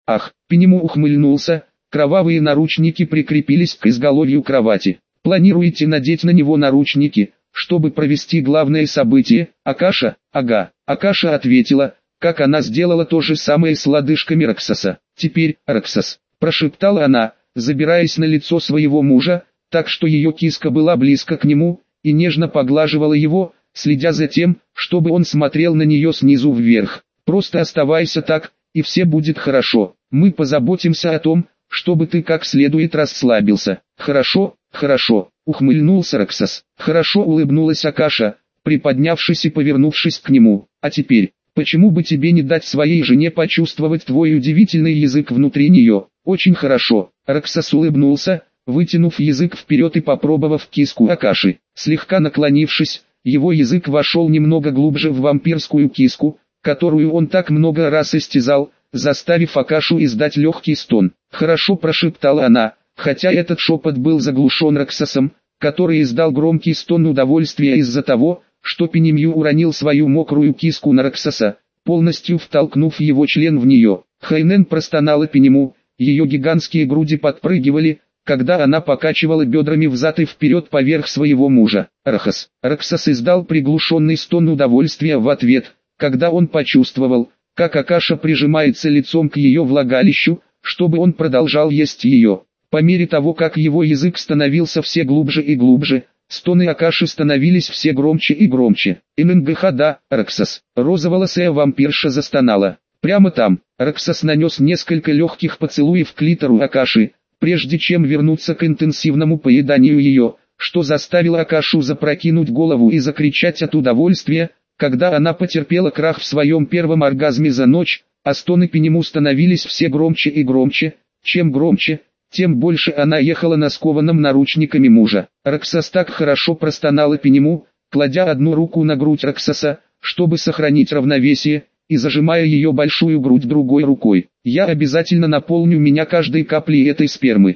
Ах, Пенему ухмыльнулся, кровавые наручники прикрепились к изголовью кровати. Планируете надеть на него наручники, чтобы провести главное событие, Акаша? Ага, Акаша ответила, как она сделала то же самое с лодыжками Раксаса. Теперь, Раксас, прошептала она, забираясь на лицо своего мужа, так что ее киска была близко к нему, и нежно поглаживала его, следя за тем, чтобы он смотрел на нее снизу вверх. Просто оставайся так, и все будет хорошо. Мы позаботимся о том, чтобы ты как следует расслабился. Хорошо, хорошо, ухмыльнулся Раксас. Хорошо, улыбнулась Акаша, приподнявшись и повернувшись к нему. А теперь, почему бы тебе не дать своей жене почувствовать твой удивительный язык внутри нее? Очень хорошо. Раксас улыбнулся, вытянув язык вперед и попробовав киску Акаши. Слегка наклонившись, его язык вошел немного глубже в вампирскую киску, которую он так много раз истязал, заставив Акашу издать легкий стон. «Хорошо», прошептала она, хотя этот шепот был заглушен Раксасом, который издал громкий стон удовольствия из-за того, что Пенемью уронил свою мокрую киску на Раксаса, полностью втолкнув его член в нее. Хайнен простонала Пенему, ее гигантские груди подпрыгивали, когда она покачивала бедрами взад и вперед поверх своего мужа. Рахас. Раксас издал приглушенный стон удовольствия в ответ, когда он почувствовал, как Акаша прижимается лицом к ее влагалищу, чтобы он продолжал есть ее. По мере того, как его язык становился все глубже и глубже, стоны Акаши становились все громче и громче. «МНГХ, Раксас!» Розоволосая вампирша застонала. Прямо там, Раксас нанес несколько легких поцелуев клитору Акаши, прежде чем вернуться к интенсивному поеданию ее, что заставило Акашу запрокинуть голову и закричать от удовольствия, когда она потерпела крах в своем первом оргазме за ночь, а стоны Пенему становились все громче и громче. Чем громче, тем больше она ехала на скованном наручниками мужа. Раксас так хорошо простонала Пенему, кладя одну руку на грудь Раксаса, чтобы сохранить равновесие, и зажимая ее большую грудь другой рукой. «Я обязательно наполню меня каждой каплей этой спермы».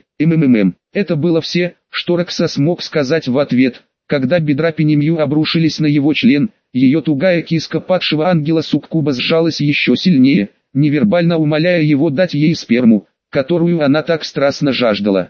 Это было все, что Раксас мог сказать в ответ, когда бедра Пенемью обрушились на его член. Ее тугая киска падшего ангела суккуба сжалась еще сильнее, невербально умоляя его дать ей сперму, которую она так страстно жаждала.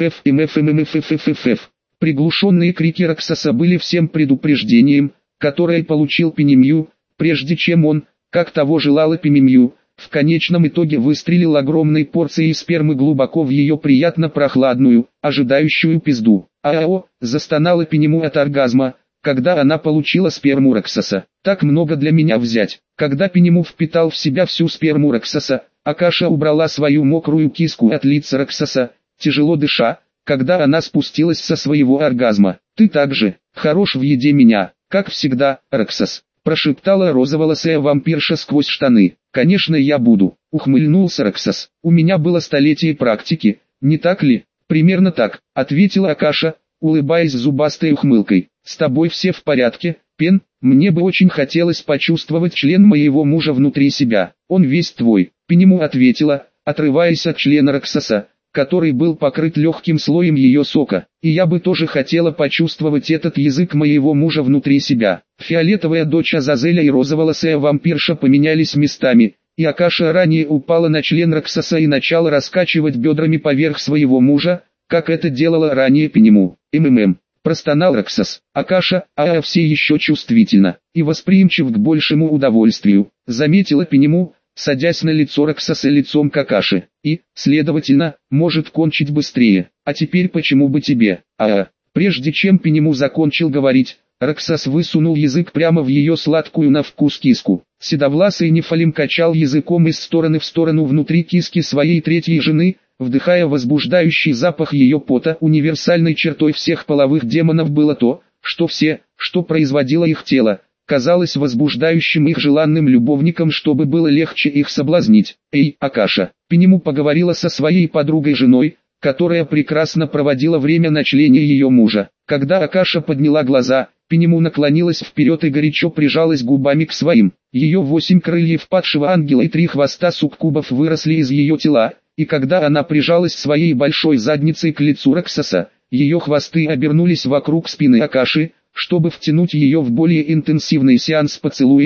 Приглушенные крики Раксаса были всем предупреждением, которое получил Пенемью, прежде чем он, как того желала Пенемью, в конечном итоге выстрелил огромной порцией спермы глубоко в ее приятно прохладную, ожидающую пизду. «Ао!» – застонала Пенему от оргазма, когда она получила сперму Раксаса. «Так много для меня взять». Когда Пенему впитал в себя всю сперму Раксаса, Акаша убрала свою мокрую киску от лица Раксаса, тяжело дыша, когда она спустилась со своего оргазма. «Ты так же хорош в еде меня, как всегда, Раксас», – прошептала розоволосая вампирша сквозь штаны. «Конечно я буду», – ухмыльнулся Раксас. «У меня было столетие практики, не так ли?» «Примерно так», – ответила Акаша, улыбаясь зубастой ухмылкой. «С тобой все в порядке, Пен? Мне бы очень хотелось почувствовать член моего мужа внутри себя. Он весь твой», – Пенему ответила, отрываясь от члена Раксаса, который был покрыт легким слоем ее сока. «И я бы тоже хотела почувствовать этот язык моего мужа внутри себя». Фиолетовая дочь Азазеля и розоволосая вампирша поменялись местами, и Акаша ранее упала на член Раксаса и начала раскачивать бедрами поверх своего мужа, как это делала ранее Пенему. Простонал Раксас. Акаша, все еще чувствительна и восприимчив к большему удовольствию, заметила Пенему, садясь на лицо Раксаса лицом к Акаше, и, следовательно, может кончить быстрее. А теперь почему бы тебе? Прежде чем Пенему закончил говорить, Раксас высунул язык прямо в ее сладкую на вкус киску. Седовласый Нефалим качал языком из стороны в сторону внутри киски своей третьей жены, вдыхая возбуждающий запах ее пота. Универсальной чертой всех половых демонов было то, что все, что производило их тело, казалось возбуждающим их желанным любовникам, чтобы было легче их соблазнить. «Эй, Акаша!» Пенему поговорила со своей подругой-женой, которая прекрасно проводила время на члене ее мужа. Когда Акаша подняла глаза, Пенему наклонилась вперед и горячо прижалась губами к своим. Ее 8 крыльев падшего ангела и 3 хвоста суккубов выросли из ее тела, и когда она прижалась своей большой задницей к лицу Раксаса, ее хвосты обернулись вокруг спины Акаши, чтобы втянуть ее в более интенсивный сеанс поцелуев,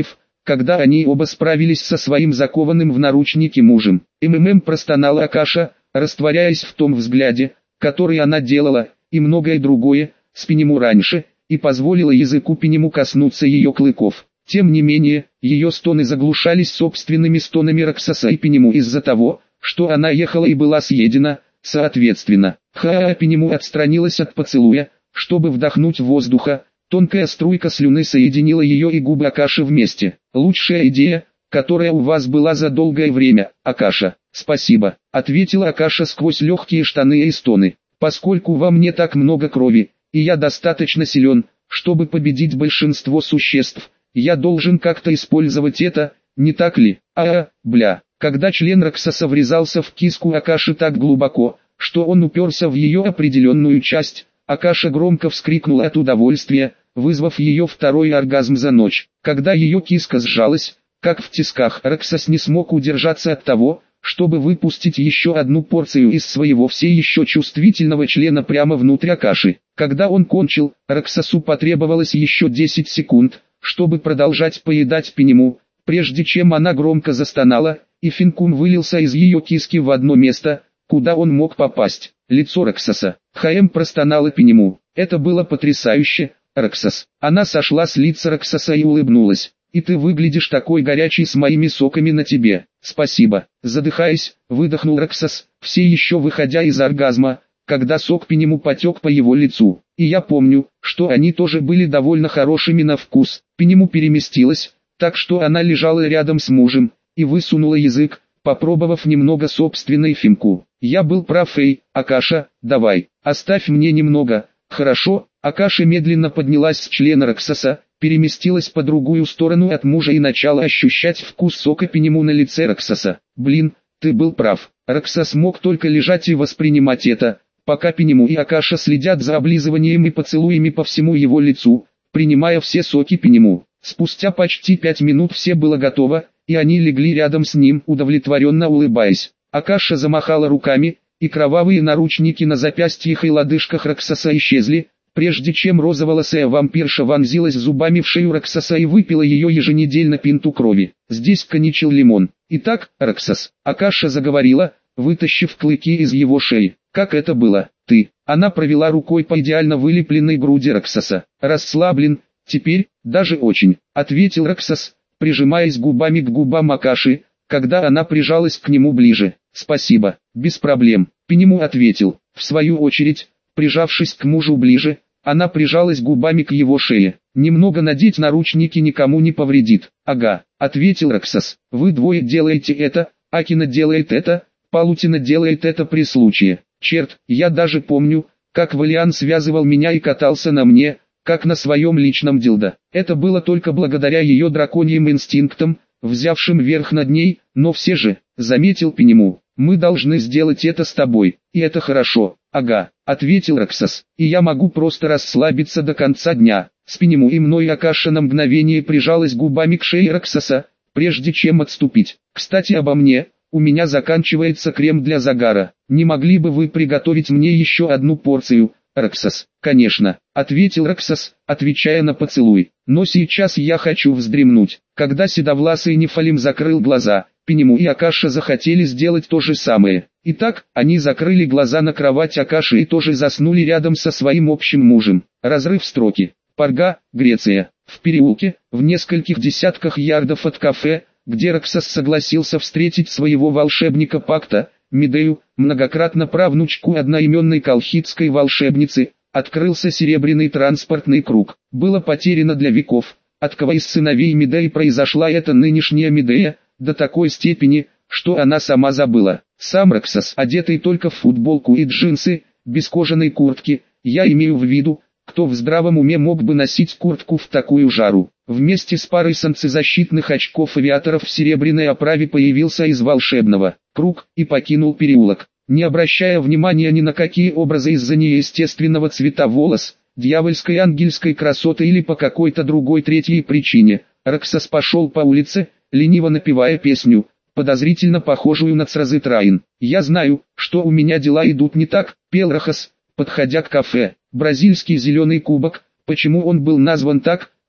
когда они оба справились со своим закованным в наручники мужем. Простонала Акаша, растворяясь в том взгляде, который она делала, и многое другое, с Пенему раньше, и позволила языку Пенему коснуться ее клыков. Тем не менее, ее стоны заглушались собственными стонами Роксоса и Пенему из-за того, что она ехала и была съедена, соответственно. Пенему отстранилась от поцелуя, чтобы вдохнуть воздуха. Тонкая струйка слюны соединила ее и губы Акаши вместе. «Лучшая идея, которая у вас была за долгое время, Акаша». «Спасибо», — ответила Акаша сквозь легкие штаны и стоны. «Поскольку во мне так много крови, и я достаточно силен, чтобы победить большинство существ, я должен как-то использовать это, не так ли?» Бля. Когда член Роксоса врезался в киску Акаши так глубоко, что он уперся в ее определенную часть, Акаша громко вскрикнула от удовольствия, вызвав ее второй оргазм за ночь. Когда ее киска сжалась, как в тисках, Роксос не смог удержаться от того, чтобы выпустить еще одну порцию из своего все еще чувствительного члена прямо внутрь Акаши. Когда он кончил, Роксосу потребовалось еще 10 секунд, чтобы продолжать поедать Пенему, прежде чем она громко застонала, и финкум вылился из ее киски в одно место, куда он мог попасть. Лицо Роксоса. Простонала Пенему. Это было потрясающе, Роксос. Она сошла с лица Роксоса и улыбнулась. «И ты выглядишь такой горячий с моими соками на тебе». «Спасибо». Задыхаясь, выдохнул Роксос, все еще выходя из оргазма, когда сок Пенему потек по его лицу. «И я помню, что они тоже были довольно хорошими на вкус». Пенему переместилась, так что она лежала рядом с мужем, и высунула язык, попробовав немного собственной фимку. «Я был прав, Акаша, давай, оставь мне немного, хорошо?» Акаша медленно поднялась с члена Роксоса, переместилась по другую сторону от мужа и начала ощущать вкус сока Пенему на лице Роксоса. «Блин, ты был прав». Роксос мог только лежать и воспринимать это, пока Пенему и Акаша следят за облизыванием и поцелуями по всему его лицу, принимая все соки Пенему. Спустя почти 5 минут все было готово, и они легли рядом с ним, удовлетворенно улыбаясь. Акаша замахала руками, и кровавые наручники на запястьях и лодыжках Роксоса исчезли, прежде чем розоволосая вампирша вонзилась зубами в шею Роксоса и выпила ее еженедельно пинту крови. Здесь коньячил лимон. «Итак, Роксос», Акаша заговорила, вытащив клыки из его шеи. «Как это было? Ты?» Она провела рукой по идеально вылепленной груди Роксоса. «Расслаблен, теперь, даже очень», ответил Роксос, прижимаясь губами к губам Акаши, когда она прижалась к нему ближе. «Спасибо, без проблем», Пенему ответил. В свою очередь, прижавшись к мужу ближе, она прижалась губами к его шее. «Немного надеть наручники никому не повредит». «Ага», ответил Роксос. «Вы двое делаете это, Акина делает это, Палутина делает это при случае. Черт, я даже помню, как Валиан связывал меня и катался на мне, как на своем личном дилдо. Это было только благодаря ее драконьим инстинктам, взявшим верх над ней, но все же», заметил Пенему. «Мы должны сделать это с тобой, и это хорошо». «Ага», ответил Роксос, «и я могу просто расслабиться до конца дня». С Пенему и мной Акаша на мгновение прижалась губами к шее Роксоса, прежде чем отступить. «Кстати, обо мне, у меня заканчивается крем для загара. Не могли бы вы приготовить мне еще одну порцию, Роксос?» «Конечно», ответил Роксос, отвечая на поцелуй. «Но сейчас я хочу вздремнуть». Когда седовласый Нефалим закрыл глаза, Пенему и Акаша захотели сделать то же самое. Итак, они закрыли глаза на кровать Акаши и тоже заснули рядом со своим общим мужем. Разрыв строки. Парга, Греция. В переулке, в нескольких десятках ярдов от кафе, где Роксос согласился встретить своего волшебника Пакта, Медею, многократно правнучку одноименной колхидской волшебницы, открылся серебряный транспортный круг. Было потеряно для веков, от кого из сыновей Медеи произошла эта нынешняя Медея, до такой степени, что она сама забыла. Сам Роксос, одетый только в футболку и джинсы, без кожаной куртки, я имею в виду, кто в здравом уме мог бы носить куртку в такую жару. Вместе с парой солнцезащитных очков авиаторов в серебряной оправе появился из волшебного круг и покинул переулок. Не обращая внимания ни на какие образы из-за неестественного цвета волос, дьявольской ангельской красоты или по какой-то другой третьей причине, Роксос пошел по улице, лениво напевая песню, подозрительно похожую на Цразы Траин. «Я знаю, что у меня дела идут не так», — пел Роксос, подходя к кафе. Бразильский зеленый кубок, почему он был назван так,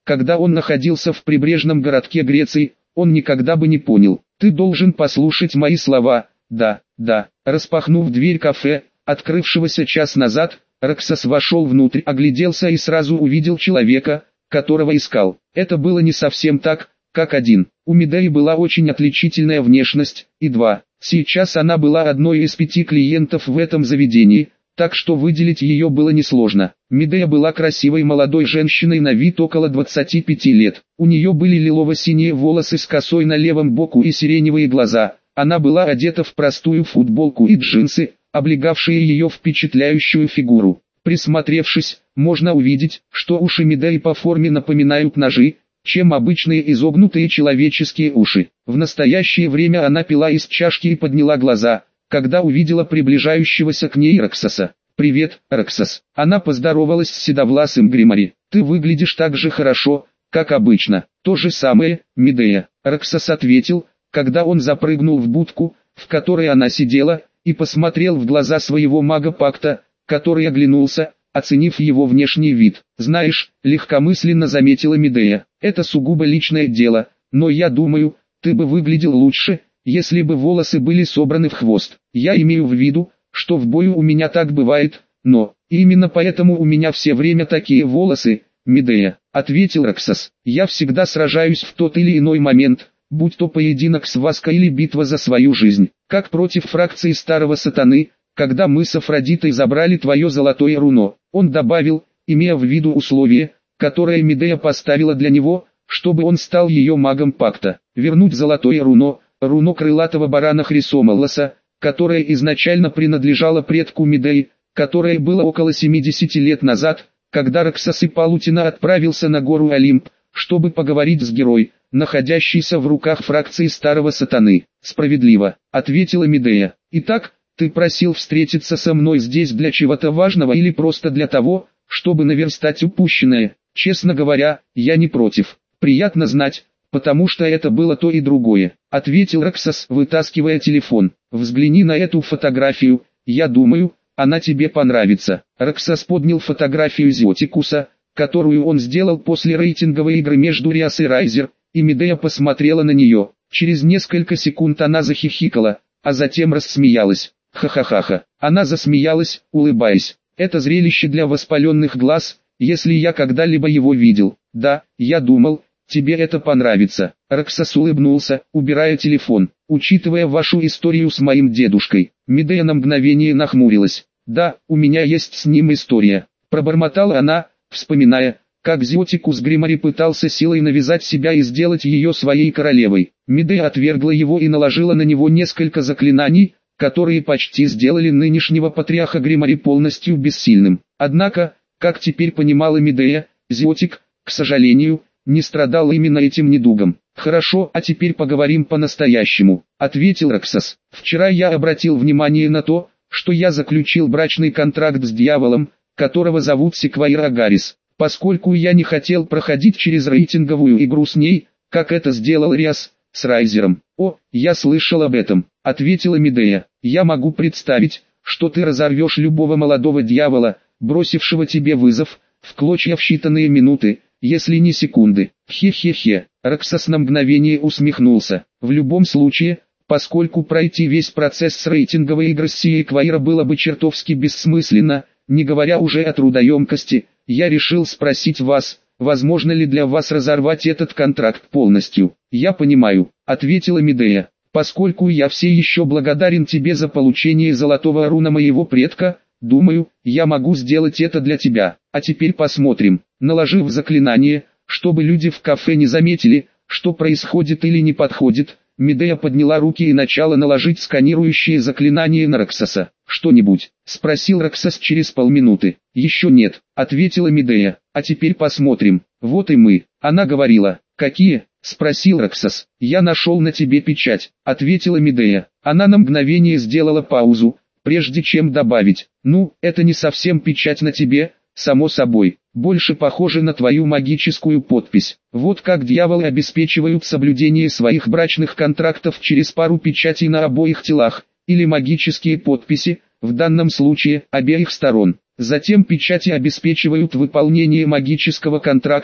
когда он находился в прибрежном городке Греции, он никогда бы не понял. Ты должен послушать мои слова. Да, да. Распахнув дверь кафе, открывшегося час назад, Роксос вошел внутрь, огляделся и сразу увидел человека, которого искал. Это было не совсем так, как один. У Медеи была очень отличительная внешность, и два. Сейчас она была одной из 5 клиентов в этом заведении, так что выделить ее было несложно. Медея была красивой молодой женщиной на вид около 25 лет. У нее были лилово-синие волосы с косой на левом боку и сиреневые глаза. Она была одета в простую футболку и джинсы, облегавшие ее впечатляющую фигуру. Присмотревшись, можно увидеть, что уши Медеи по форме напоминают ножи, чем обычные изогнутые человеческие уши. В настоящее время она пила из чашки и подняла глаза, когда увидела приближающегося к ней Роксоса. «Привет, Роксос». Она поздоровалась с седовласым Гримари. «Ты выглядишь так же хорошо, как обычно». «То же самое, Медея», Роксос ответил, когда он запрыгнул в будку, в которой она сидела, и посмотрел в глаза своего мага-пакта, который оглянулся, оценив его внешний вид. «Знаешь», легкомысленно заметила Медея, «это сугубо личное дело, но я думаю, ты бы выглядел лучше, если бы волосы были собраны в хвост. Я имею в виду, что в бою у меня так бывает, но именно поэтому у меня все время такие волосы, Медея», ответил Роксос. «Я всегда сражаюсь в тот или иной момент, будь то поединок с Ваской или битва за свою жизнь, как против фракции Старого Сатаны, когда мы с Афродитой забрали твое золотое руно». Он добавил, имея в виду условие, которое Медея поставила для него, чтобы он стал ее магом пакта. Вернуть золотое руно, руно крылатого барана Хрисомалоса, которое изначально принадлежало предку Медеи, которое было около 70 лет назад, когда Роксос и Палутина отправился на гору Олимп, чтобы поговорить с героем, находящейся в руках фракции Старого Сатаны. «Справедливо», ответила Медея. «Итак, ты просил встретиться со мной здесь для чего-то важного или просто для того, чтобы наверстать упущенное? Честно говоря, я не против. Приятно знать, потому что это было то и другое», ответил Роксос, вытаскивая телефон. «Взгляни на эту фотографию, я думаю, она тебе понравится». Роксос поднял фотографию Зиотикуса, которую он сделал после рейтинговой игры между Риас и Райзер, и Медея посмотрела на нее. Через несколько секунд она захихикала, а затем рассмеялась. «Ха-ха-ха-ха». Она засмеялась, улыбаясь. «Это зрелище для воспаленных глаз, если я когда-либо его видел. Да, я думал, тебе это понравится». Роксос улыбнулся, убирая телефон. «Учитывая вашу историю с моим дедушкой». Медея на мгновение нахмурилась. «Да, у меня есть с ним история», пробормотала она, вспоминая, как Зиотикус Гримари пытался силой навязать себя и сделать ее своей королевой. Медея отвергла его и наложила на него несколько заклинаний, которые почти сделали нынешнего патриарха Гримари полностью бессильным. Однако, как теперь понимала Медея, Зиотик, к сожалению, не страдал именно этим недугом. «Хорошо, а теперь поговорим по-настоящему», ответил Роксос. «Вчера я обратил внимание на то, что я заключил брачный контракт с дьяволом, которого зовут Секвайр Агарис. Поскольку я не хотел проходить через рейтинговую игру с ней, как это сделал Риас, с Райзером». «О, я слышал об этом», ответила Медея. «Я могу представить, что ты разорвешь любого молодого дьявола, бросившего тебе вызов, в клочья в считанные минуты, если не секунды». «Хе-хе-хе», Роксос на мгновение усмехнулся. «В любом случае, поскольку пройти весь процесс с рейтинговой игры с Секвайра было бы чертовски бессмысленно, не говоря уже о трудоемкости, я решил спросить вас, возможно ли для вас разорвать этот контракт полностью». «Я понимаю», ответила Медея. «Поскольку я все еще благодарен тебе за получение золотого руна моего предка, думаю, я могу сделать это для тебя. А теперь посмотрим». Наложив заклинание, чтобы люди в кафе не заметили, что происходит или не подходит, Медея подняла руки и начала наложить сканирующее заклинание на Роксоса. «Что-нибудь?» — спросил Роксос через полминуты. «Еще нет», — ответила Медея. «А теперь посмотрим. Вот и мы». Она говорила. «Какие?» — спросил Роксос. «Я нашел на тебе печать», — ответила Медея. Она на мгновение сделала паузу, прежде чем добавить. «Ну, это не совсем печать на тебе, само собой, больше похоже на твою магическую подпись. Вот как дьяволы обеспечивают соблюдение своих брачных контрактов через пару печатей на обоих телах, или магические подписи, в данном случае, обеих сторон. Затем печати обеспечивают выполнение магического контракта,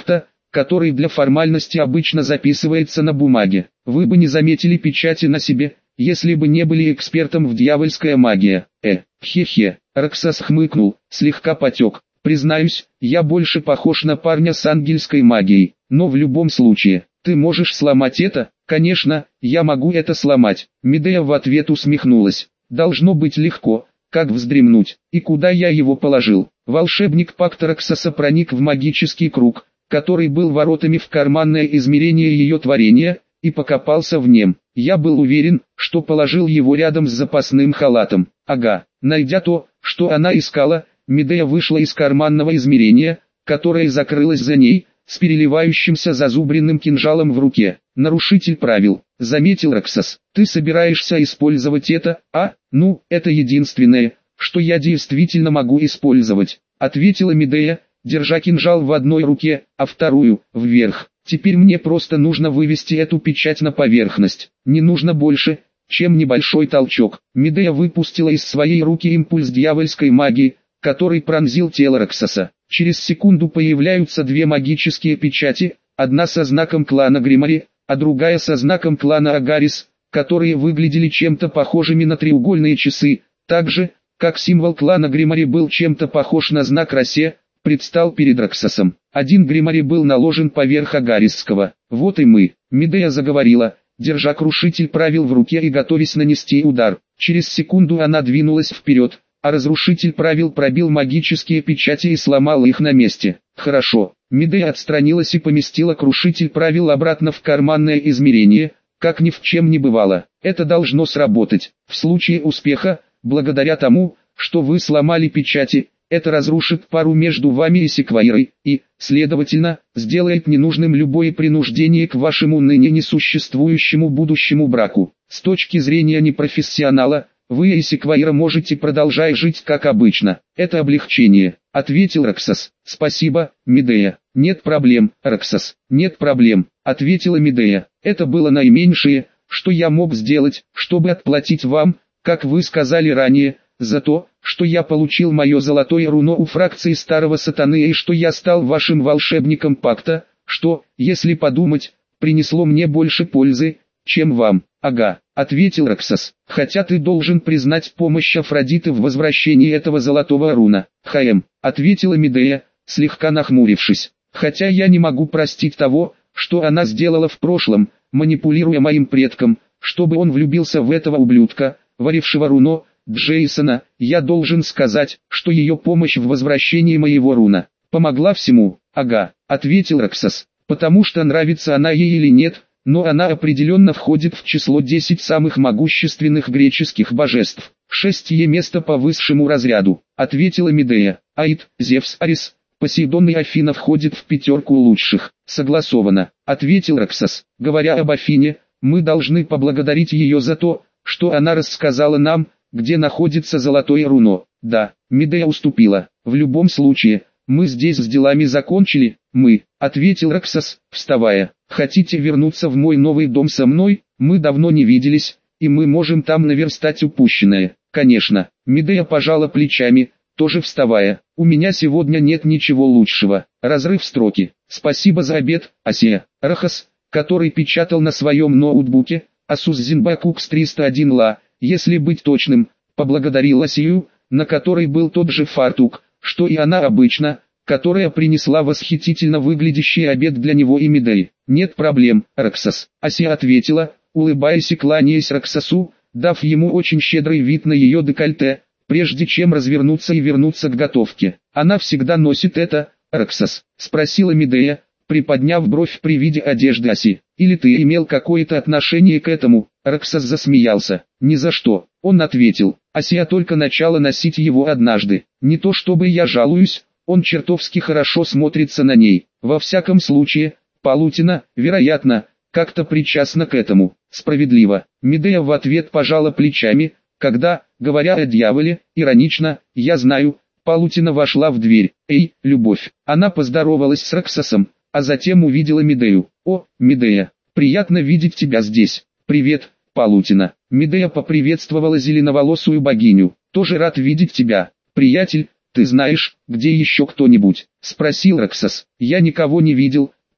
который для формальности обычно записывается на бумаге. Вы бы не заметили печати на себе, если бы не были экспертом в дьявольская магия. Хе-хе. Роксас хмыкнул, слегка потек. Признаюсь, я больше похож на парня с ангельской магией, но в любом случае, ты можешь сломать это? Конечно, я могу это сломать. Медея в ответ усмехнулась. Должно быть легко, как вздремнуть. И куда я его положил? Волшебник пакта Роксаса проник в магический круг, который был воротами в карманное измерение ее творения, и покопался в нем. Я был уверен, что положил его рядом с запасным халатом. Ага, найдя то, что она искала, Медея вышла из карманного измерения, которое закрылось за ней, с переливающимся зазубренным кинжалом в руке. Нарушитель правил, заметил Роксас. Ты собираешься использовать это? Ну, это единственное, что я действительно могу использовать, ответила Медея, держа кинжал в одной руке, а вторую вверх. Теперь мне просто нужно вывести эту печать на поверхность. Не нужно больше, чем небольшой толчок. Медея выпустила из своей руки импульс дьявольской магии, который пронзил тело Роксаса. Через секунду появляются две магические печати, одна со знаком клана Гримари, а другая со знаком клана Агарис, которые выглядели чем-то похожими на треугольные часы, так же, как символ клана Гримари был чем-то похож на знак Росе, предстал перед Роксасом. Один Гримари был наложен поверх Агарисского. Вот и мы. Медея заговорила, держа крушитель правил в руке и готовясь нанести удар. Через секунду она двинулась вперед, а разрушитель правил пробил магические печати и сломал их на месте. Хорошо. Медея отстранилась и поместила крушитель правил обратно в карманное измерение, как ни в чем не бывало. Это должно сработать. В случае успеха, благодаря тому, что вы сломали печати, это разрушит пару между вами и Секвайрой, и, следовательно, сделает ненужным любое принуждение к вашему ныне несуществующему будущему браку. С точки зрения непрофессионала, вы и Секвайра можете продолжать жить как обычно. Это облегчение, ответил Роксас. Спасибо, Медея. Нет проблем, Роксас. Нет проблем, ответила Медея. Это было наименьшее, что я мог сделать, чтобы отплатить вам, как вы сказали ранее, за то, что я получил мое золотое руно у фракции Старого Сатаны и что я стал вашим волшебником пакта, что, если подумать, принесло мне больше пользы, чем вам. Ага, ответил Роксас, хотя ты должен признать помощь Афродиты в возвращении этого золотого руна. Ответила Медея, слегка нахмурившись. Хотя я не могу простить того, что она сделала в прошлом, манипулируя моим предком, чтобы он влюбился в этого ублюдка, варившего руно, Джейсона. Я должен сказать, что ее помощь в возвращении моего руна помогла всему. Ага, ответил Роксас, потому что нравится она ей или нет, но она определенно входит в число 10 самых могущественных греческих божеств. 6 место по высшему разряду, ответила Медея. Аид, Зевс, Арис, Посейдон и Афина входят в 5 лучших. Согласовано, ответил Роксас. Говоря об Афине, мы должны поблагодарить ее за то, что она рассказала нам, где находится золотое руно. Да, Медея уступила. В любом случае, мы здесь с делами закончили. Мы, ответил Роксас, вставая. Хотите вернуться в мой новый дом со мной? Мы давно не виделись, и мы можем там наверстать упущенное. Конечно. Медея пожала плечами, тоже вставая. У меня сегодня нет ничего лучшего. Разрыв строки. Спасибо за обед, Асия. Рахас, который печатал на своем ноутбуке, Asus ZenBook X301 LA, если быть точным, поблагодарил Асию, на которой был тот же фартук, что и она обычно, которая принесла восхитительно выглядящий обед для него и Медеи. «Нет проблем, Роксас», Асия ответила, улыбаясь и кланяясь Роксасу, дав ему очень щедрый вид на ее декольте, прежде чем развернуться и вернуться к готовке. «Она всегда носит это, Роксас?» — спросила Медея, приподняв бровь при виде одежды Аси. «Или ты имел какое-то отношение к этому?» Роксас засмеялся. «Ни за что», — он ответил. «Асия только начала носить его однажды. Не то чтобы я жалуюсь, он чертовски хорошо смотрится на ней. Во всяком случае, Палутина, вероятно, как-то причастна к этому». «Справедливо». Медея в ответ пожала плечами, когда, говоря о дьяволе, иронично, «я знаю», Палутина вошла в дверь. «Эй, любовь». Она поздоровалась с Роксасом, а затем увидела Медею. «О, Медея, приятно видеть тебя здесь». «Привет, Палутина». Медея поприветствовала зеленоволосую богиню. «Тоже рад видеть тебя, приятель. Ты знаешь, где еще кто-нибудь?» — спросил Роксас. «Я никого не видел,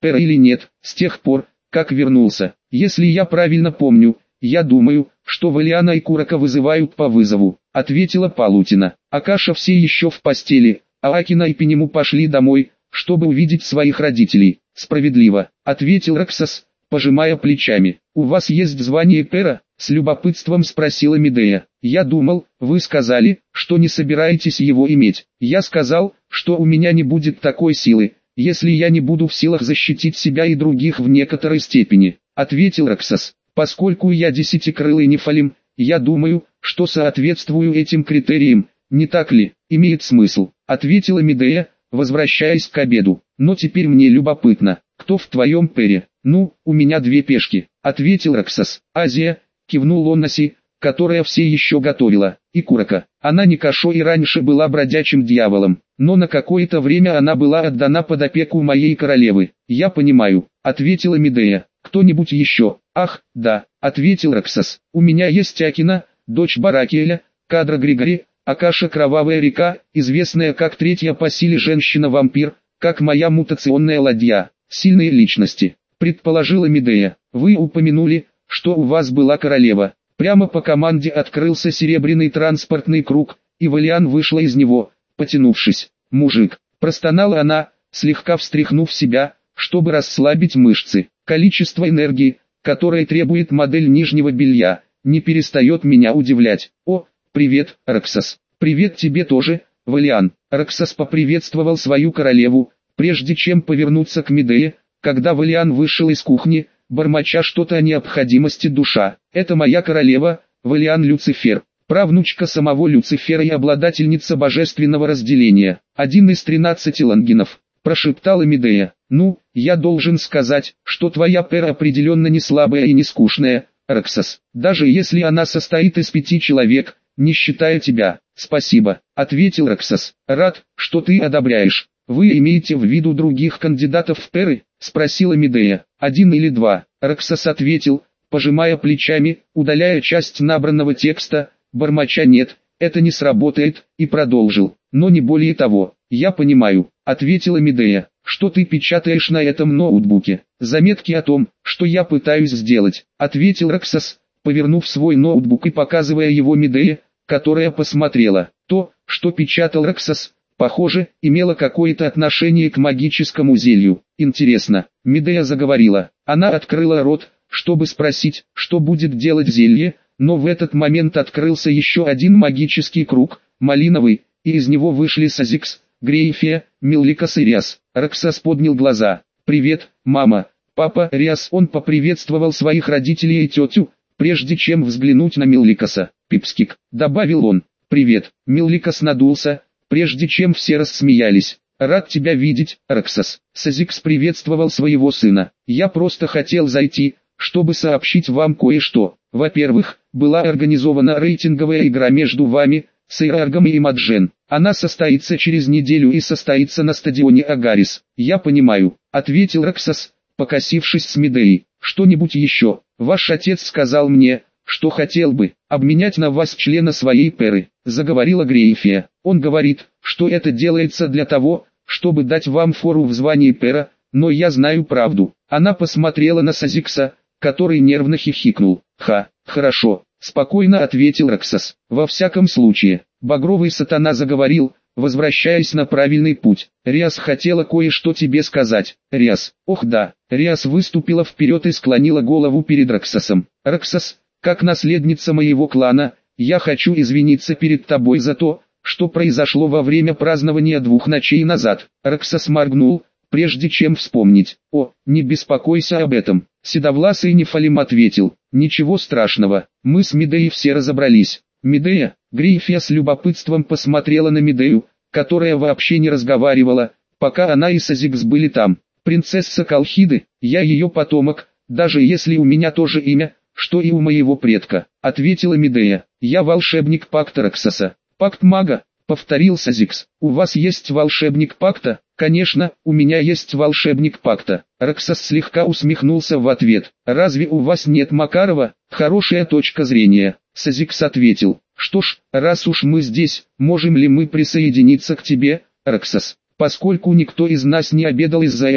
Пера или нет, с тех пор, как вернулся. Если я правильно помню, я думаю, что Валиана и Курака вызывают по вызову, ответила Палутина. Акаша все еще в постели, а Акина и Пенему пошли домой, чтобы увидеть своих родителей. Справедливо, ответил Раксас, пожимая плечами. У вас есть звание Пера? С любопытством спросила Медея. Я думал, вы сказали, что не собираетесь его иметь. Я сказал, что у меня не будет такой силы, если я не буду в силах защитить себя и других в некоторой степени, ответил Раксас. Поскольку я десятикрылый нефалим, я думаю, что соответствую этим критериям, не так ли? Имеет смысл, ответила Медея, возвращаясь к обеду. Но теперь мне любопытно, кто в твоем Пере? Ну, у меня две пешки, ответил Раксас. Азия, кивнул он на Си, которая все еще готовила, и Курака. Она Никашо и раньше была бродячим дьяволом, но на какое-то время она была отдана под опеку моей королевы. Я понимаю, ответила Медея. Кто-нибудь еще? Ах, да, ответил Раксас. У меня есть Акина, дочь Баракиэля, Кадра Григори, Акаша Кровавая река, известная как третья по силе женщина-вампир, как моя мутационная ладья. Сильные личности, предположила Медея. Вы упомянули, что у вас была королева. Прямо по команде открылся серебряный транспортный круг, и Валиан вышла из него, потянувшись. «Мужик!» – простонала она, слегка встряхнув себя, чтобы расслабить мышцы. Количество энергии, которое требует модель нижнего белья, не перестает меня удивлять. «О, привет, Раксас!» «Привет тебе тоже, Валиан!» Раксас поприветствовал свою королеву, прежде чем повернуться к Медее, когда Валиан вышел из кухни, бормоча что-то о необходимости душа. «Это моя королева, Валиан Люцифер, правнучка самого Люцифера и обладательница божественного разделения, один из 13 лангинов», прошептала Медея. «Ну, я должен сказать, что твоя Пера определенно не слабая и не скучная, Раксас, даже если она состоит из 5 человек, не считая тебя». «Спасибо», ответил Раксас. «Рад, что ты одобряешь». «Вы имеете в виду других кандидатов в Перы?» – спросила Медея. «1 или 2», Раксас ответил, пожимая плечами, удаляя часть набранного текста, бормоча «нет, это не сработает», и продолжил. «Но не более того». «Я понимаю», – ответила Медея, – «что ты печатаешь на этом ноутбуке». «Заметки о том, что я пытаюсь сделать», – ответил Раксас, повернув свой ноутбук и показывая его Медее, которая посмотрела. То, что печатал Раксас, похоже, имело какое-то отношение к магическому зелью. «Интересно», Медея заговорила. Она открыла рот, чтобы спросить, что будет делать зелье, но в этот момент открылся еще один магический круг, малиновый, и из него вышли Сазикс, Грейфия, Милликас и Риас. Раксас поднял глаза. «Привет, мама, папа». Риас. Он поприветствовал своих родителей и тетю, прежде чем взглянуть на Милликаса. «Пипскик», добавил он. «Привет». Милликас надулся, прежде чем все рассмеялись. «Рад тебя видеть, Раксас». Сазикс приветствовал своего сына. «Я просто хотел зайти, чтобы сообщить вам кое-что. Во-первых, была организована рейтинговая игра между вами, Сейраргом и Маджен. Она состоится через неделю и состоится на стадионе Агарис». «Я понимаю», ответил Раксас, покосившись с Медеей. «Что-нибудь еще? Ваш отец сказал мне, что хотел бы обменять на вас члена своей Перы», заговорила Грейфия. «Он говорит, что это делается для того, чтобы дать вам фору в звании Пера, но я знаю правду». Она посмотрела на Сазикса, который нервно хихикнул. «Хорошо», спокойно ответил Раксас. «Во всяком случае», багровый сатана заговорил, возвращаясь на правильный путь. «Риас хотела кое-что тебе сказать». «Риас». «Ох да». Риас выступила вперед и склонила голову перед Раксасом. «Раксас, как наследница моего клана, я хочу извиниться перед тобой за то, что произошло во время празднования 2 ночей назад». Раксас моргнул, прежде чем вспомнить. «О, не беспокойся об этом», седовласый Нефалим ответил. «Ничего страшного, мы с Медеей все разобрались». «Медея?» Грейфия с любопытством посмотрела на Медею, которая вообще не разговаривала, пока она и Сазикс были там. «Принцесса Колхиды, я ее потомок, даже если у меня тоже имя, что и у моего предка», ответила Медея. «Я волшебник пакта Раксаса». «Пакт мага», повторил Сазикс. «У вас есть волшебник пакта?» «Конечно, у меня есть волшебник пакта». Раксас слегка усмехнулся в ответ. «Разве у вас нет Макарова?» «Хорошая точка зрения», Сазикс ответил. «Что ж, раз уж мы здесь, можем ли мы присоединиться к тебе, Раксас? Поскольку никто из нас не обедал из-за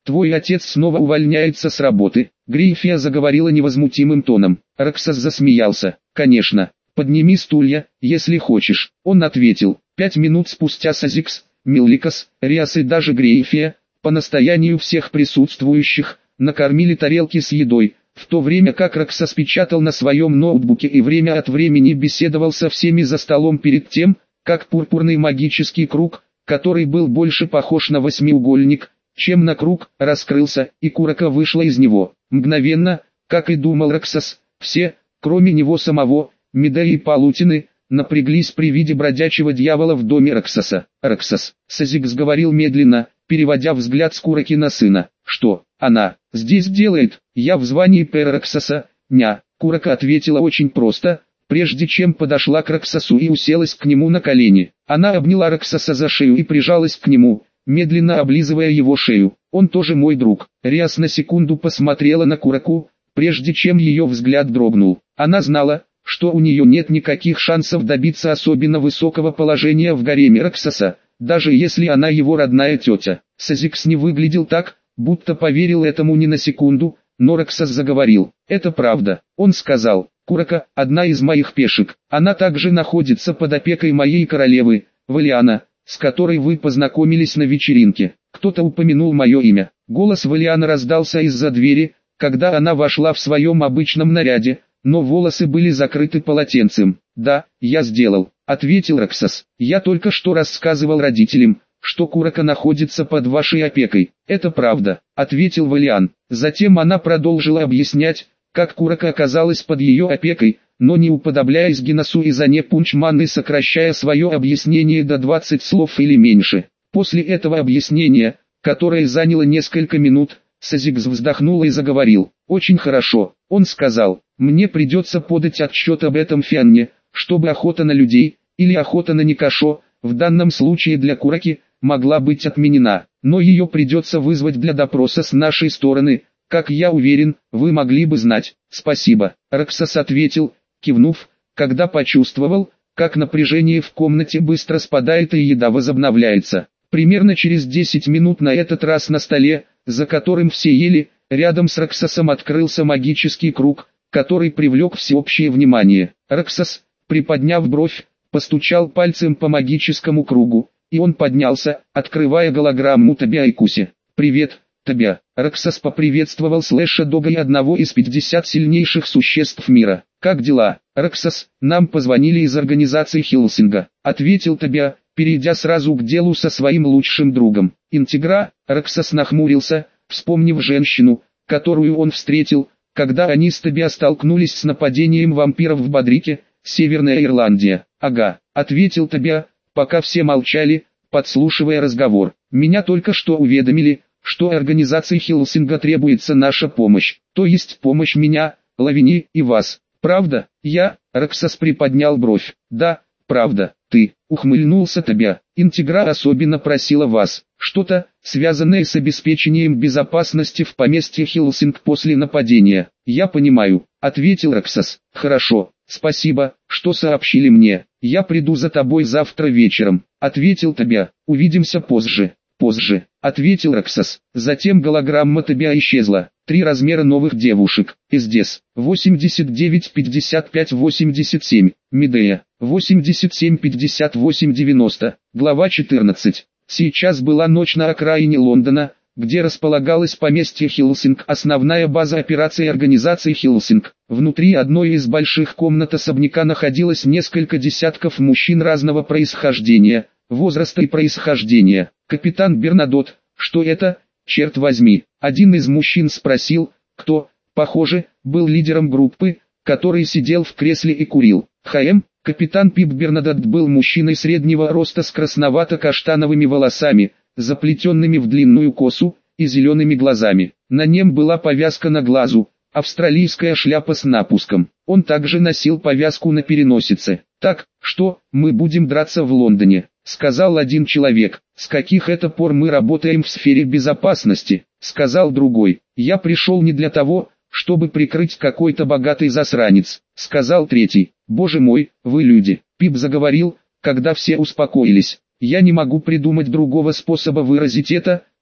твой отец снова увольняется с работы. Грейфия заговорила невозмутимым тоном. Роксос засмеялся. Конечно, подними стулья, если хочешь. Он ответил. 5 минут спустя Сазикс, Милликас, Риас и даже Грейфия, по настоянию всех присутствующих, накормили тарелки с едой, в то время как Роксос печатал на своем ноутбуке и время от времени беседовал со всеми за столом перед тем, как пурпурный магический круг, который был больше похож на восьмиугольник, чем на круг, раскрылся, и Курака вышла из него. Мгновенно, как и думал Роксос, все, кроме него самого, Медеи и Палутины, напряглись при виде бродячего дьявола в доме Роксоса. «Роксос», Сазикс говорил медленно, переводя взгляд с Кураки на сына. «Что она здесь делает? Я в звании пэра Роксоса, ня». Курака ответила очень просто, прежде чем подошла к Роксосу и уселась к нему на колени. Она обняла Роксоса за шею и прижалась к нему, медленно облизывая его шею. «Он тоже мой друг». Риас на секунду посмотрела на Кураку, прежде чем ее взгляд дрогнул. Она знала, что у нее нет никаких шансов добиться особенно высокого положения в гареме Роксоса, даже если она его родная тетя. Сазикс не выглядел так, будто поверил этому ни на секунду, но Роксос заговорил. «Это правда», он сказал. «Курака, одна из моих пешек, она также находится под опекой моей королевы, Валиана, с которой вы познакомились на вечеринке». Кто-то упомянул мое имя. Голос Валианы раздался из-за двери, когда она вошла в своем обычном наряде, но волосы были закрыты полотенцем. «Да, я сделал», — ответил Роксос. «Я только что рассказывал родителям, что Курака находится под вашей опекой». «Это правда», — ответил Валиан. Затем она продолжила объяснять, как Курака оказалась под ее опекой, но не уподобляясь Гинасу и Зане Пунчман, сокращая свое объяснение до 20 слов или меньше. После этого объяснения, которое заняло несколько минут, Сазикс вздохнул и заговорил. «Очень хорошо», он сказал. «Мне придется подать отчет об этом Фианне, чтобы охота на людей, или охота на Никашо, в данном случае для Кураки, могла быть отменена, но ее придется вызвать для допроса с нашей стороны, как я уверен, вы могли бы знать». «Спасибо», Роксос ответил, кивнув, когда почувствовал, как напряжение в комнате быстро спадает и еда возобновляется. Примерно через 10 минут на этот раз на столе, за которым все ели, рядом с Роксосом открылся магический круг, который привлек всеобщее внимание. Роксос, приподняв бровь, постучал пальцем по магическому кругу, и он поднялся, открывая голограмму Табиа и Куси. «Привет, Табиа». Роксос поприветствовал Слэша Дога и одного из 50 сильнейших существ мира. «Как дела, Роксос? Нам позвонили из организации Хиллсинга», — ответил Табиа, перейдя сразу к делу со своим лучшим другом. «Интегра», Роксос нахмурился, вспомнив женщину, которую он встретил, когда они с Табиа столкнулись с нападением вампиров в Бодрике, Северная Ирландия. «Ага», — ответил Табиа, пока все молчали, подслушивая разговор. «Меня только что уведомили, что организации Хиллсинга требуется наша помощь, то есть помощь меня, Лавини и вас. Правда?» Роксос приподнял бровь. «Да, правда, ты», — ухмыльнулся Табиа. «Интегра особенно просила вас, что-то, связанное с обеспечением безопасности в поместье Хиллсинг после нападения». «Я понимаю», — ответил Роксос. «Хорошо, спасибо, что сообщили мне. Я приду за тобой завтра вечером», — ответил Табиа. «Увидимся позже». «Позже», — ответил Роксос. Затем голограмма Табиа исчезла. 3 размера новых девушек. Эздес. 89 55 87. Медея. 87 58 90. Глава 14. Сейчас была ночь на окраине Лондона, где располагалось поместье Хиллсинг, основная база операций организации Хиллсинг. Внутри одной из больших комнат особняка находилось несколько десятков мужчин разного происхождения, возраста и происхождения. «Капитан Бернадот, что это, черт возьми?» Один из мужчин спросил, кто, похоже, был лидером группы, который сидел в кресле и курил. Капитан Пип Бернадот был мужчиной среднего роста с красновато-каштановыми волосами, заплетенными в длинную косу, и зелеными глазами. На нем была повязка на глазу, австралийская шляпа с напуском. Он также носил повязку на переносице. «Так, что, мы будем драться в Лондоне», — сказал один человек. «С каких это пор мы работаем в сфере безопасности?» — сказал другой. «Я пришел не для того, чтобы прикрыть какой-то богатый засранец», — сказал третий. «Боже мой, вы люди», — Пип заговорил, когда все успокоились. «Я не могу придумать другого способа выразить это,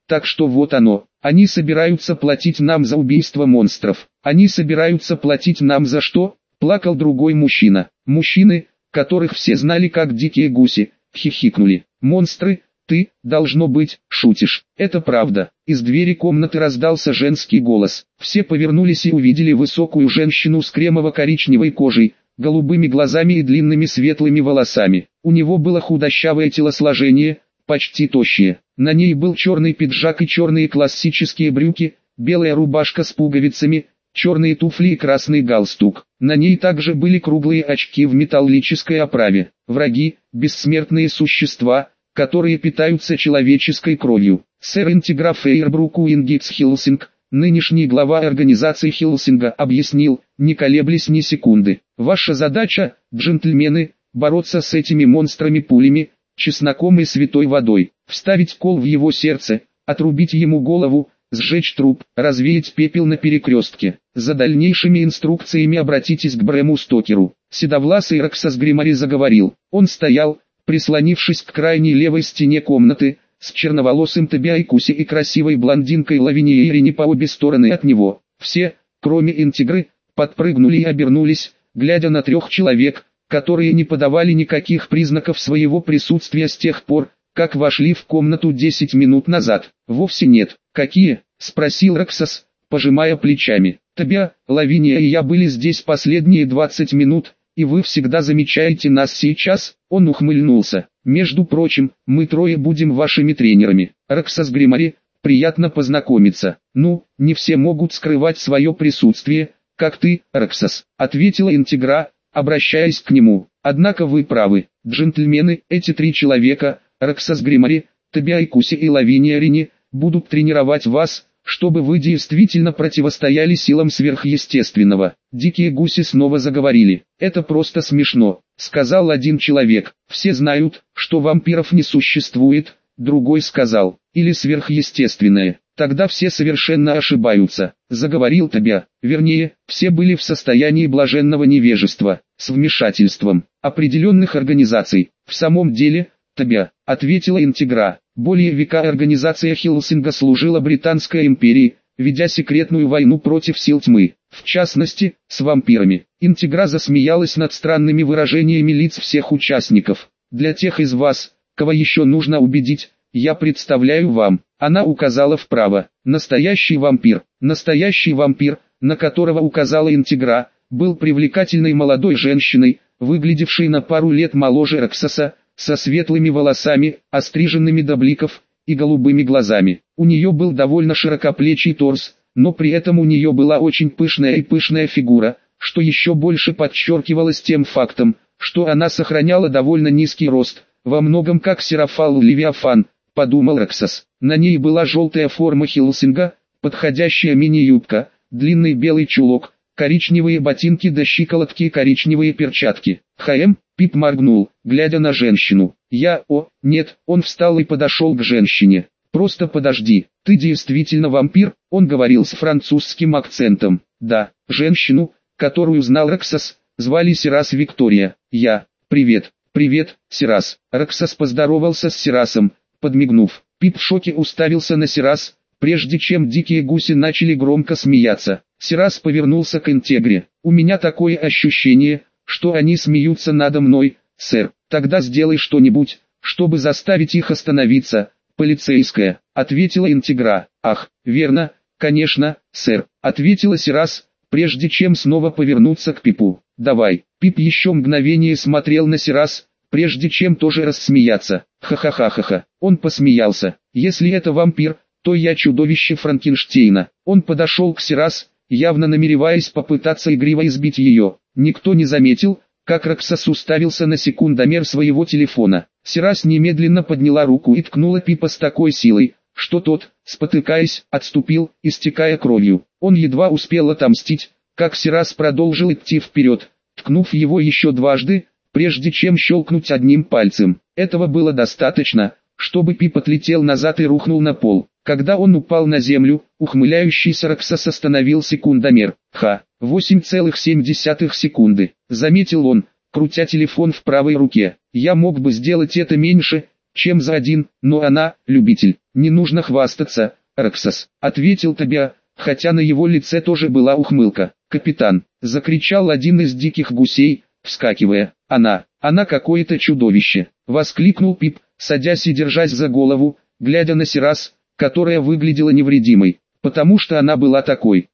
Так что вот оно. Они собираются платить нам за убийство монстров. Они собираются платить нам за что? Плакал другой мужчина. Мужчины, которых все знали как дикие гуси, хихикнули. Монстры, ты, должно быть, шутишь. Это правда. Из двери комнаты раздался женский голос. Все повернулись и увидели высокую женщину с кремово-коричневой кожей, голубыми глазами и длинными светлыми волосами. У него было худощавое телосложение, почти тощее. На ней был черный пиджак и черные классические брюки, белая рубашка с пуговицами, черные туфли и красный галстук. На ней также были круглые очки в металлической оправе. Враги, бессмертные существа, которые питаются человеческой кровью. Сэр Интегра Фейербрук Уингитс Хилсинг, нынешний глава организации Хилсинга, объяснил, не колеблясь ни секунды. Ваша задача, джентльмены, бороться с этими монстрами пулями, чесноком и святой водой, вставить кол в его сердце, отрубить ему голову, сжечь труп, развеять пепел на перекрестке. За дальнейшими инструкциями обратитесь к Брэму Стокеру. Седовласый Роксас Гримари заговорил. Он стоял, прислонившись к крайней левой стене комнаты, с черноволосым Тобиайкуси и красивой блондинкой Лавинией Рини по обе стороны от него. Все, кроме Интегры, подпрыгнули и обернулись, глядя на трех человек, которые не подавали никаких признаков своего присутствия с тех пор, как вошли в комнату 10 минут назад. Вовсе нет. Какие? Спросил Роксас, пожимая плечами. Тобиа, Лавиния и я были здесь последние 20 минут, и вы всегда замечаете нас сейчас. Он ухмыльнулся. Между прочим, мы трое будем вашими тренерами. Роксас Гримари, приятно познакомиться. Ну, не все могут скрывать свое присутствие, как ты, Роксас, ответила Интегра, обращаясь к нему. Однако вы правы, джентльмены, эти три человека, Роксас Гримари, Тобиайкуси и Лавиния Рини, будут тренировать вас, чтобы вы действительно противостояли силам сверхъестественного. Дикие гуси снова заговорили. Это просто смешно, сказал один человек. Все знают, что вампиров не существует, другой сказал, или сверхъестественное. Тогда все совершенно ошибаются, заговорил Тобиа. Вернее, все были в состоянии блаженного невежества, с вмешательством определенных организаций. В самом деле, Тобиа, ответила Интегра. Более века организация Хилсинга служила Британской империи, ведя секретную войну против сил тьмы, в частности, с вампирами. Интегра засмеялась над странными выражениями лиц всех участников. Для тех из вас, кого еще нужно убедить, я представляю вам. Она указала вправо. Настоящий вампир, на которого указала Интегра, был привлекательной молодой женщиной, выглядевшей на пару лет моложе Роксаса, со светлыми волосами, остриженными до бликов, и голубыми глазами. У нее был довольно широкоплечий торс, но при этом у нее была очень пышная фигура, что еще больше подчеркивалось тем фактом, что она сохраняла довольно низкий рост, во многом как Серафал Левиафан, подумал Роксас. На ней была желтая форма Хилсинга, подходящая мини-юбка, длинный белый чулок, коричневые ботинки до щиколотки и коричневые перчатки. Пип моргнул, глядя на женщину. Нет, он встал и подошел к женщине. Просто подожди, ты действительно вампир? Он говорил с французским акцентом. Да, женщину, которую знал Роксас, звали Сирас Виктория. Привет, Сирас. Роксас поздоровался с Сирасом, подмигнув. Пип в шоке уставился на Сирас, прежде чем дикие гуси начали громко смеяться. Сирас повернулся к Интегре. У меня такое ощущение, что они смеются надо мной, сэр. Тогда сделай что-нибудь, чтобы заставить их остановиться. Полицейская, ответила Интегра. Ах, верно, конечно, сэр, ответила Сирас, прежде чем снова повернуться к Пипу. Давай. Пип еще мгновение смотрел на Сирас, прежде чем тоже рассмеяться. Ха-ха-ха-ха-ха. Он посмеялся. Если это вампир, то я чудовище Франкенштейна. Он подошел к Сирас, явно намереваясь попытаться игриво избить ее. Никто не заметил, как Роксас уставился на секундомер своего телефона. Сирас немедленно подняла руку и ткнула Пипа с такой силой, что тот, спотыкаясь, отступил, истекая кровью. Он едва успел отомстить, как Сирас продолжил идти вперед, ткнув его еще дважды, прежде чем щелкнуть одним пальцем. Этого было достаточно, чтобы Пип отлетел назад и рухнул на пол. Когда он упал на землю, ухмыляющийся Роксас остановил секундомер. 8,7 секунды, заметил он, крутя телефон в правой руке. Я мог бы сделать это меньше, чем за один, но она, любитель. «Не нужно хвастаться, Роксос», — ответил Тобиа, хотя на его лице тоже была ухмылка. «Капитан», — закричал один из диких гусей, вскакивая. Она какое-то чудовище», — воскликнул Пип, садясь и держась за голову, глядя на Сирас, которая выглядела невредимой, потому что она была такой.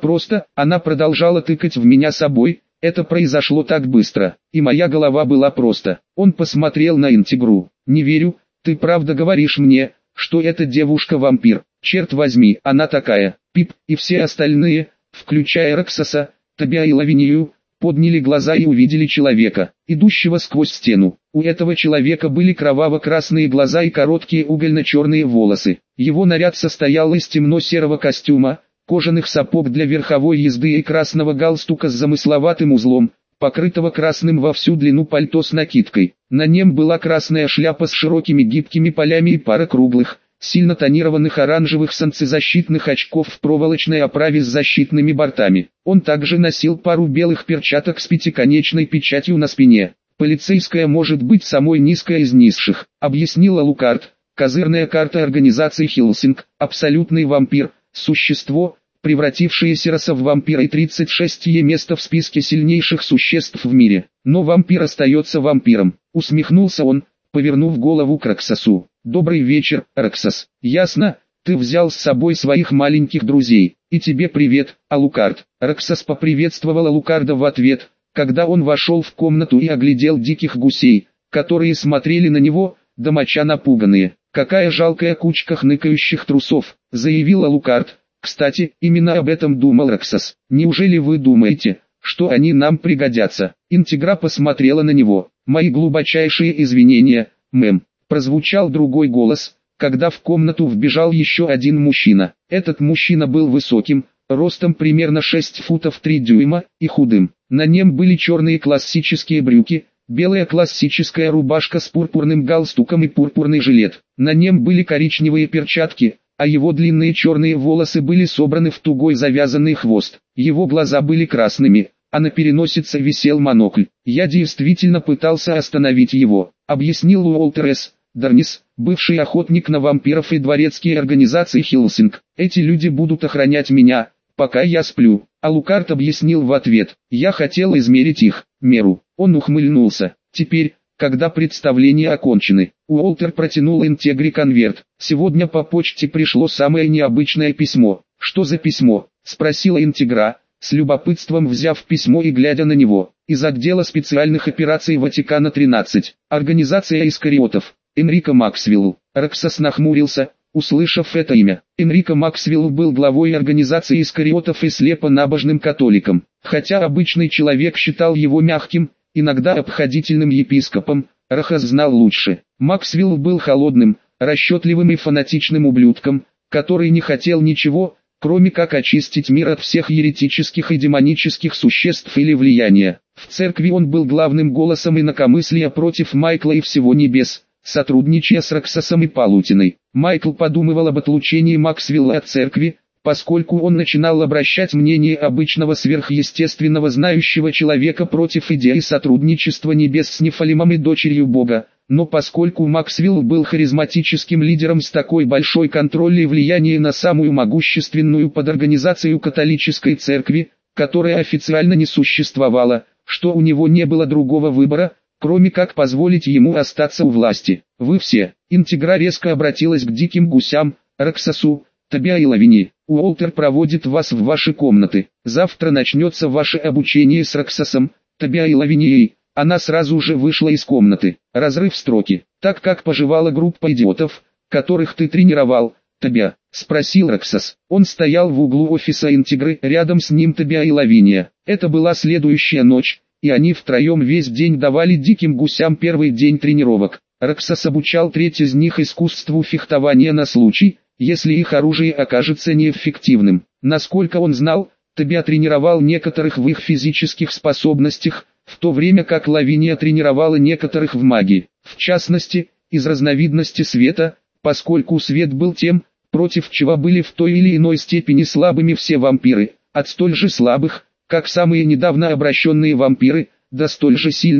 Она продолжала тыкать в меня собой, это произошло так быстро, и моя голова была просто. Он посмотрел на Интегру. «Не верю, ты правда говоришь мне, что эта девушка-вампир? Черт возьми, она такая». Пип и все остальные, включая Роксоса, Тобиа и Лавинию, подняли глаза и увидели человека, идущего сквозь стену. У этого человека были кроваво-красные глаза и короткие угольно-черные волосы. Его наряд состоял из темно-серого костюма, кожаных сапог для верховой езды и красного галстука с замысловатым узлом, покрытого красным во всю длину пальто с накидкой. На нем была красная шляпа с широкими гибкими полями и пара круглых, сильно тонированных оранжевых солнцезащитных очков в проволочной оправе с защитными бортами. Он также носил пару белых перчаток с пятиконечной печатью на спине. «Полицейская может быть самой низкой из низших», — объяснила Лукард. «Козырная карта организации Хиллсинг, абсолютный вампир, существо, превратившееся в вампира и 36-е место в списке сильнейших существ в мире. Но вампир остается вампиром», — усмехнулся он, повернув голову к Роксосу. «Добрый вечер, Роксос. Ясно, ты взял с собой своих маленьких друзей. И тебе привет, Алукард». Роксос поприветствовала Лукарда в ответ, когда он вошел в комнату и оглядел диких гусей, которые смотрели на него, до моча напуганные. «Какая жалкая кучка хныкающих трусов», — заявила Лукард. «Кстати, именно об этом думал Роксос. Неужели вы думаете, что они нам пригодятся?» Интегра посмотрела на него. «Мои глубочайшие извинения, мэм», — прозвучал другой голос, когда в комнату вбежал еще один мужчина. Этот мужчина был высоким, ростом примерно 6 футов 3 дюйма, и худым. На нем были черные классические брюки, белая классическая рубашка с пурпурным галстуком и пурпурный жилет. На нем были коричневые перчатки, а его длинные черные волосы были собраны в тугой завязанный хвост. Его глаза были красными, а на переносице висел монокль. «Я действительно пытался остановить его», — объяснил Уолтер С. Дарнис, бывший охотник на вампиров и дворецкие организации Хиллсинг. «Эти люди будут охранять меня, пока я сплю». А Лукард объяснил в ответ: «Я хотел измерить их меру». Он ухмыльнулся. «Теперь, когда представления окончены», Уолтер протянул Интегре конверт. «Сегодня по почте пришло самое необычное письмо». «Что за письмо?» — спросила Интегра, с любопытством взяв письмо и глядя на него. «Из отдела специальных операций Ватикана 13. Организация Искариотов. Энрико Максвелл». Роксос нахмурился, услышав это имя. Энрико Максвелл был главой организации Искариотов и слепо набожным католиком. Хотя обычный человек считал его мягким, иногда обходительным епископом, Роксос знал лучше. Максвелл был холодным, расчетливым и фанатичным ублюдком, который не хотел ничего, кроме как очистить мир от всех еретических и демонических существ или влияния. В церкви он был главным голосом инакомыслия против Майкла и всего небес, сотрудничая с Роксосом и Палутиной. Майкл подумывал об отлучении Максвелла от церкви, поскольку он начинал обращать мнение обычного сверхъестественного знающего человека против идеи сотрудничества небес с Нефалимом и дочерью Бога. Но поскольку Максвелл был харизматическим лидером с такой большой контролем и влиянием на самую могущественную подорганизацию католической церкви, которая официально не существовала, что у него не было другого выбора, кроме как позволить ему остаться у власти. «Вы все», — Интегра резко обратилась к диким гусям, Роксосу, Тобиа и Лавини. «Уолтер проводит вас в ваши комнаты. Завтра начнется ваше обучение с Роксосом, Тобиа и Лавинией». Она сразу же вышла из комнаты. «Разрыв строки. Так как поживала группа идиотов, которых ты тренировал, Тобиа?» — спросил Роксос. Он стоял в углу офиса Интегры, рядом с ним Тобиа и Лавиния. Это была следующая ночь, и они втроем весь день давали диким гусям первый день тренировок. Роксос обучал треть из них искусству фехтования на случай, если их оружие окажется неэффективным. Насколько он знал, Тобиа тренировал некоторых в их физических способностях, в то время как Лавиния тренировала некоторых в магии, в частности, из разновидности света, поскольку свет был тем, против чего были в той или иной степени слабыми все вампиры, от столь же слабых, как самые недавно обращенные вампиры, до столь же сильных,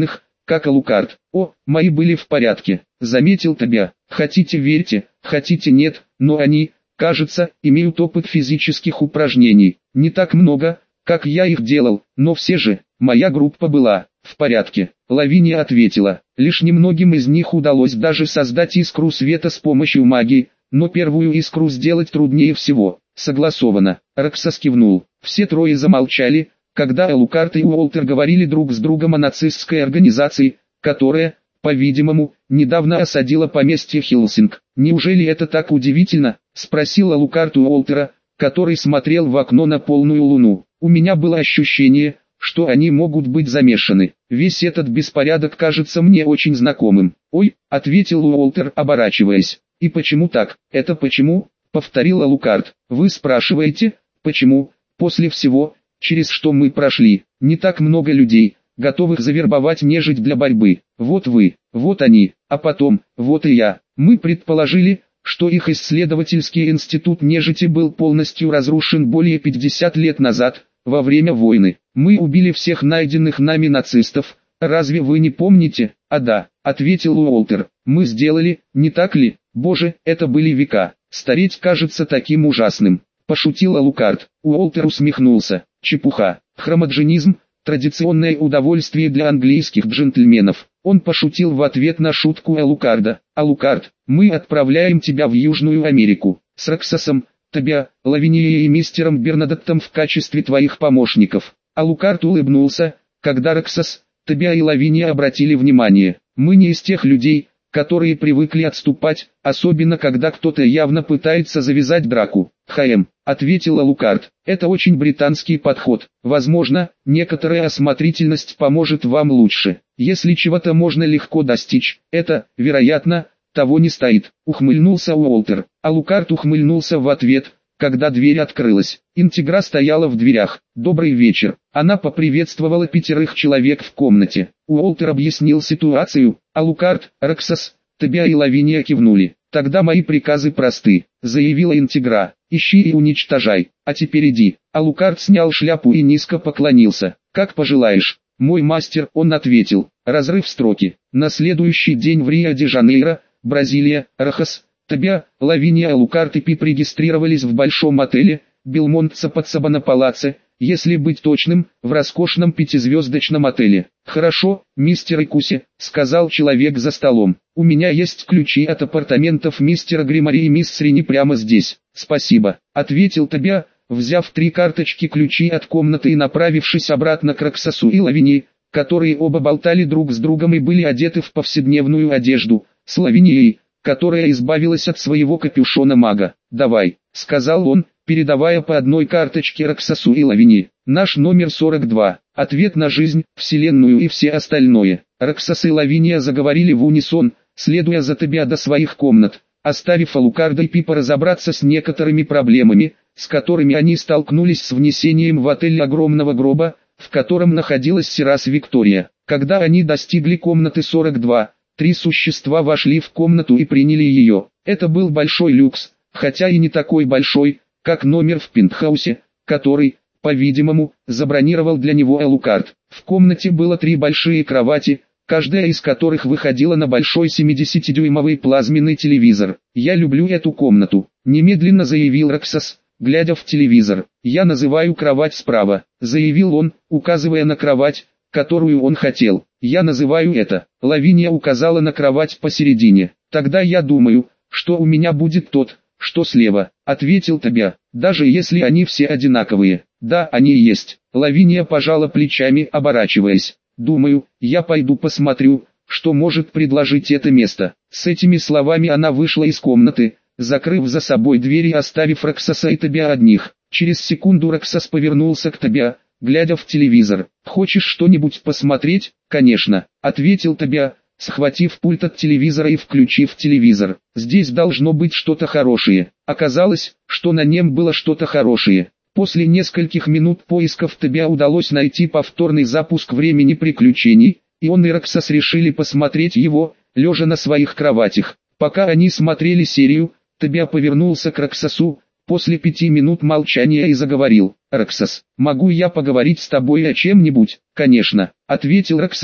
как Алукард. О, мои были в порядке, заметил Тобиа. Хотите верьте, хотите нет, но они, кажется, имеют опыт физических упражнений. Не так много, как я их делал, но все же, моя группа была в порядке. Лавиния ответила, лишь немногим из них удалось даже создать искру света с помощью магии, но первую искру сделать труднее всего. Согласовано. Роксас кивнул. Все трое замолчали, когда Алукард и Уолтер говорили друг с другом о нацистской организации, которая, по-видимому, недавно осадила поместье Хилсинг. «Неужели это так удивительно?» – спросил Алукард у Уолтера, который смотрел в окно на полную луну. «У меня было ощущение, что они могут быть замешаны. Весь этот беспорядок кажется мне очень знакомым». «Ой», — ответил Уолтер, оборачиваясь. «И почему так?» «Это почему?» — повторил Алукард. «Вы спрашиваете, почему, после всего, через что мы прошли, не так много людей, готовых завербовать нежить для борьбы. Вот вы, вот они, а потом, вот и я. Мы предположили, что их исследовательский институт нежити был полностью разрушен более 50 лет назад, во время войны. Мы убили всех найденных нами нацистов, разве вы не помните?» «А да», — ответил Уолтер, — «мы сделали, не так ли? Боже, это были века, стареть кажется таким ужасным», — пошутил Алукард. Уолтер усмехнулся. «Чепуха, хромаджинизм, традиционное удовольствие для английских джентльменов». Он пошутил в ответ на шутку Алукарда. «Алукард, мы отправляем тебя в Южную Америку, с Роксасом, Тобиа, Лавинией и мистером Бернадеттом в качестве твоих помощников». Алукард улыбнулся, когда Роксас, Тобиа и Лавиния обратили внимание. «Мы не из тех людей, которые привыкли отступать, особенно когда кто-то явно пытается завязать драку». «ХМ», — ответил Алукард, — «это очень британский подход. Возможно, некоторая осмотрительность поможет вам лучше. Если чего-то можно легко достичь, это, вероятно, того не стоит», — ухмыльнулся Уолтер. Алукард ухмыльнулся в ответ, когда дверь открылась. Интегра стояла в дверях. «Добрый вечер». Она поприветствовала 5 человек в комнате. Уолтер объяснил ситуацию. Алукард, Роксас, Тобиа и Лавиния кивнули. «Тогда мои приказы просты», — заявила Интегра. «Ищи и уничтожай. А теперь иди». Алукард снял шляпу и низко поклонился. «Как пожелаешь, мой мастер», — он ответил. Разрыв строки. На следующий день в Рио-де-Жанейро, Бразилия, Рохас, Тобиа, Лавиния, Алукард и Пип регистрировались в большом отеле «Белмонт Сапатсабана Палаце», если быть точным, в роскошном 5-звездочном отеле. «Хорошо, мистер Икуси», — сказал человек за столом. «У меня есть ключи от апартаментов мистера Гримари и мисс Срини прямо здесь». «Спасибо», — ответил Тобиа, взяв 3 карточки ключей от комнаты и направившись обратно к Роксасу и Лавинии, которые оба болтали друг с другом и были одеты в повседневную одежду, с Лавинией, которая избавилась от своего капюшона мага. «Давай», — сказал он, передавая по одной карточке Роксасу и Лавинии. «Наш номер 42. Ответ на жизнь, вселенную и все остальное». Роксас и Лавиния заговорили в унисон, следуя за Тобиа до своих комнат, оставив Алукарда и Пипа разобраться с некоторыми проблемами, с которыми они столкнулись с внесением в отель огромного гроба, в котором находилась Сирас Виктория. Когда они достигли комнаты 42, 3 существа вошли в комнату и приняли ее. Это был большой люкс, хотя и не такой большой, как номер в пентхаусе, который, по-видимому, забронировал для него Алукард. В комнате было 3 большие кровати, каждая из которых выходила на большой 70-дюймовый плазменный телевизор. «Я люблю эту комнату», — немедленно заявил Роксас, глядя в телевизор. «Я называю кровать справа», — заявил он, указывая на кровать, которую он хотел. «Я называю это». Лавиния указала на кровать посередине. «Тогда я думаю, что у меня будет тот, что слева», — ответил Тобиа. «Даже если они все одинаковые». «Да, они и есть». Лавиния пожала плечами, оборачиваясь. «Думаю, я пойду посмотрю, что может предложить это место». С этими словами она вышла из комнаты, закрыв за собой дверь и оставив Роксаса и Тобиа одних. Через секунду Роксас повернулся к Тобиа, глядя в телевизор. «Хочешь что-нибудь посмотреть?» «Конечно», — ответил Тобиа, схватив пульт от телевизора и включив телевизор. «Здесь должно быть что-то хорошее». Оказалось, что на нем было что-то хорошее. После нескольких минут поисков Тобиа удалось найти повторный запуск «Времени приключений», и он и Роксас решили посмотреть его, лежа на своих кроватях. Пока они смотрели серию, Тобиа повернулся к Роксасу, после 5 минут молчания и заговорил. «Роксас, могу я поговорить с тобой о чем-нибудь?» «Конечно», — ответил Роксас,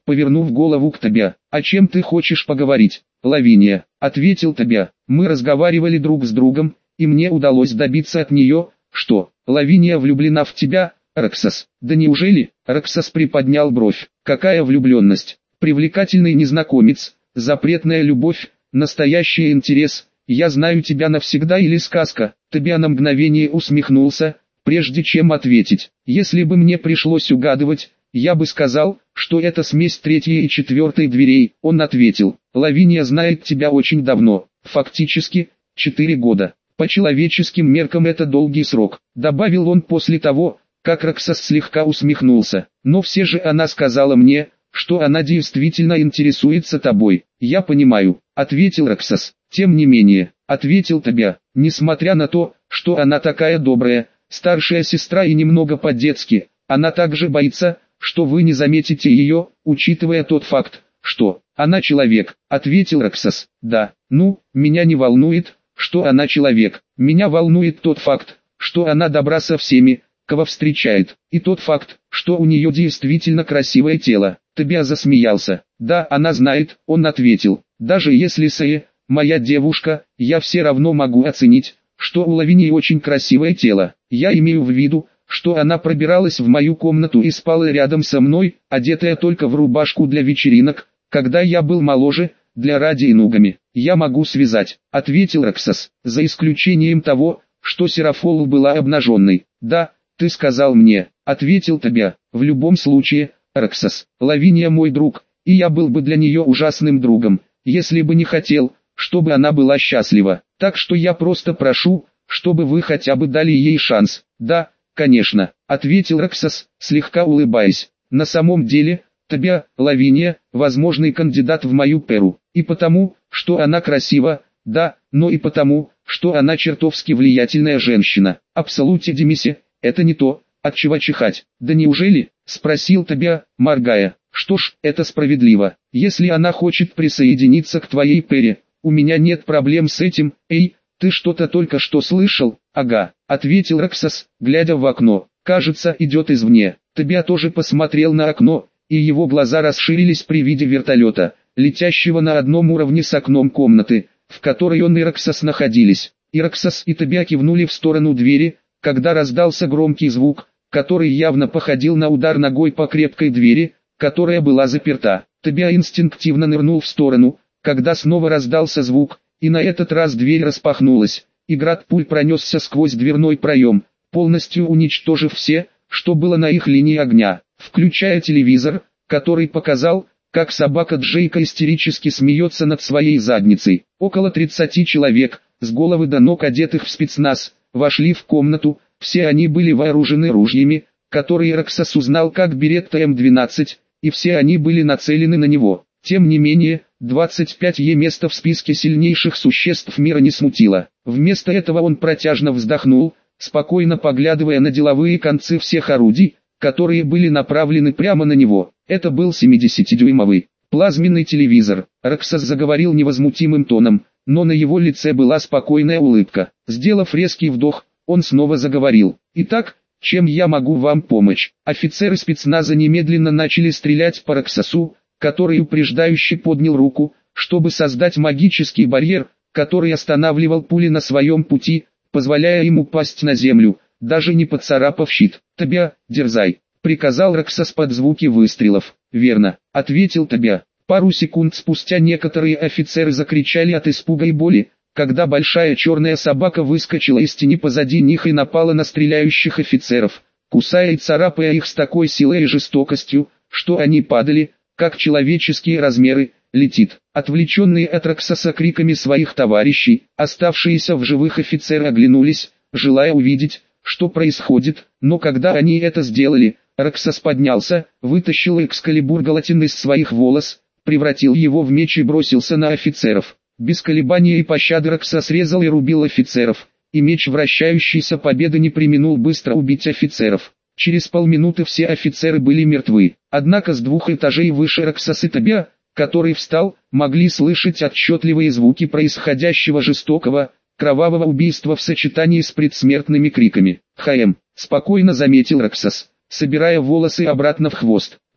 повернув голову к Тобиа. «О чем ты хочешь поговорить?» «Лавиния», — ответил Тобиа. «Мы разговаривали друг с другом, и мне удалось добиться от нее, что Лавиния влюблена в тебя, Роксос». «Да неужели?» — Роксос приподнял бровь. «Какая влюбленность? Привлекательный незнакомец, запретная любовь, настоящий интерес. Я знаю тебя навсегда или сказка?» Тобиа на мгновение усмехнулся, прежде чем ответить. «Если бы мне пришлось угадывать, я бы сказал, что это смесь третьей и четвертой дверей». Он ответил: «Лавиния знает тебя очень давно, фактически 4 года. По человеческим меркам это долгий срок», добавил он после того, как Роксос слегка усмехнулся. «Но все же она сказала мне, что она действительно интересуется тобой». «Я понимаю», — ответил Роксос. «Тем не менее», — ответил Тобиа, «несмотря на то, что она такая добрая, старшая сестра и немного по-детски, она также боится, что вы не заметите ее, учитывая тот факт, что она человек», — ответил Роксос. «Да, ну, меня не волнует, что она человек. Меня волнует тот факт, что она добра со всеми, кого встречает, и тот факт, что у нее действительно красивое тело». Тобиа засмеялся. «Да, она знает», — он ответил. «Даже если Сая, моя девушка, я все равно могу оценить, что у Лавинии очень красивое тело. Я имею в виду, что она пробиралась в мою комнату и спала рядом со мной, одетая только в рубашку для вечеринок, когда я был моложе, для Ради и Нугами. Я могу связать», — ответил Роксос, «за исключением того, что Серафола была обнаженной». «Да, ты сказал мне», — ответил Тобиа. «В любом случае, Роксос, Лавиния мой друг, и я был бы для нее ужасным другом, если бы не хотел, чтобы она была счастлива. Так что я просто прошу, чтобы вы хотя бы дали ей шанс». «Да, конечно», — ответил Роксос, слегка улыбаясь. «На самом деле, Тобиа, Лавиния, возможный кандидат в мою перу, и потому, что она красива, да, но и потому, что она чертовски влиятельная женщина. Абсолюте Демисе, это не то, от чего чихать». «Да неужели?» — спросил Тобиа, моргая. «Что ж, это справедливо. Если она хочет присоединиться к твоей пере, у меня нет проблем с этим». «Эй, ты что-то только что слышал?» «Ага», — ответил Роксос, глядя в окно. «Кажется, идет извне». Тобиа тоже посмотрел на окно, и его глаза расширились при виде вертолета, летящего на одном уровне с окном комнаты, в которой он и Роксос находились. И Роксос и Тобиа кивнули в сторону двери, когда раздался громкий звук, который явно походил на удар ногой по крепкой двери, которая была заперта. Тобиа инстинктивно нырнул в сторону, когда снова раздался звук, и на этот раз дверь распахнулась, и град пуль пронесся сквозь дверной проем, полностью уничтожив все, что было на их линии огня, включая телевизор, который показал, как собака Джейка истерически смеется над своей задницей. Около 30 человек, с головы до ног одетых в спецназ, вошли в комнату. Все они были вооружены ружьями, которые Роксос узнал как Беретта М12, и все они были нацелены на него. Тем не менее, 25-е место в списке сильнейших существ мира не смутило. Вместо этого он протяжно вздохнул, спокойно поглядывая на деловые концы всех орудий, которые были направлены прямо на него. Это был 70-дюймовый плазменный телевизор. Роксос заговорил невозмутимым тоном, но на его лице была спокойная улыбка. Сделав резкий вдох, он снова заговорил. «Итак, чем я могу вам помочь?» Офицеры спецназа немедленно начали стрелять по Роксосу, который упреждающе поднял руку, чтобы создать магический барьер, который останавливал пули на своем пути, позволяя им упасть на землю, даже не поцарапав щит. «Тобиа, дерзай», — приказал Роксос под звуки выстрелов. «Верно», — ответил Тобиа. Пару секунд спустя некоторые офицеры закричали от испуга и боли, когда большая черная собака выскочила из тени позади них и напала на стреляющих офицеров, кусая и царапая их с такой силой и жестокостью, что они падали, как человеческие размеры. «Летит!» Отвлеченные от Роксоса криками своих товарищей, оставшиеся в живых офицеры оглянулись, желая увидеть, что происходит, но когда они это сделали, Роксос поднялся, вытащил экскалибур Галатин из своих волос, превратил его в меч и бросился на офицеров. Без колебания и пощады Роксос резал и рубил офицеров, и меч вращающейся победы не преминул быстро убить офицеров. Через полминуты все офицеры были мертвы, однако с 2 этажей выше Роксос и Тобиа, который встал, могли слышать отчетливые звуки происходящего жестокого, кровавого убийства в сочетании с предсмертными криками. «ХМ», спокойно заметил Роксос, собирая волосы обратно в хвост.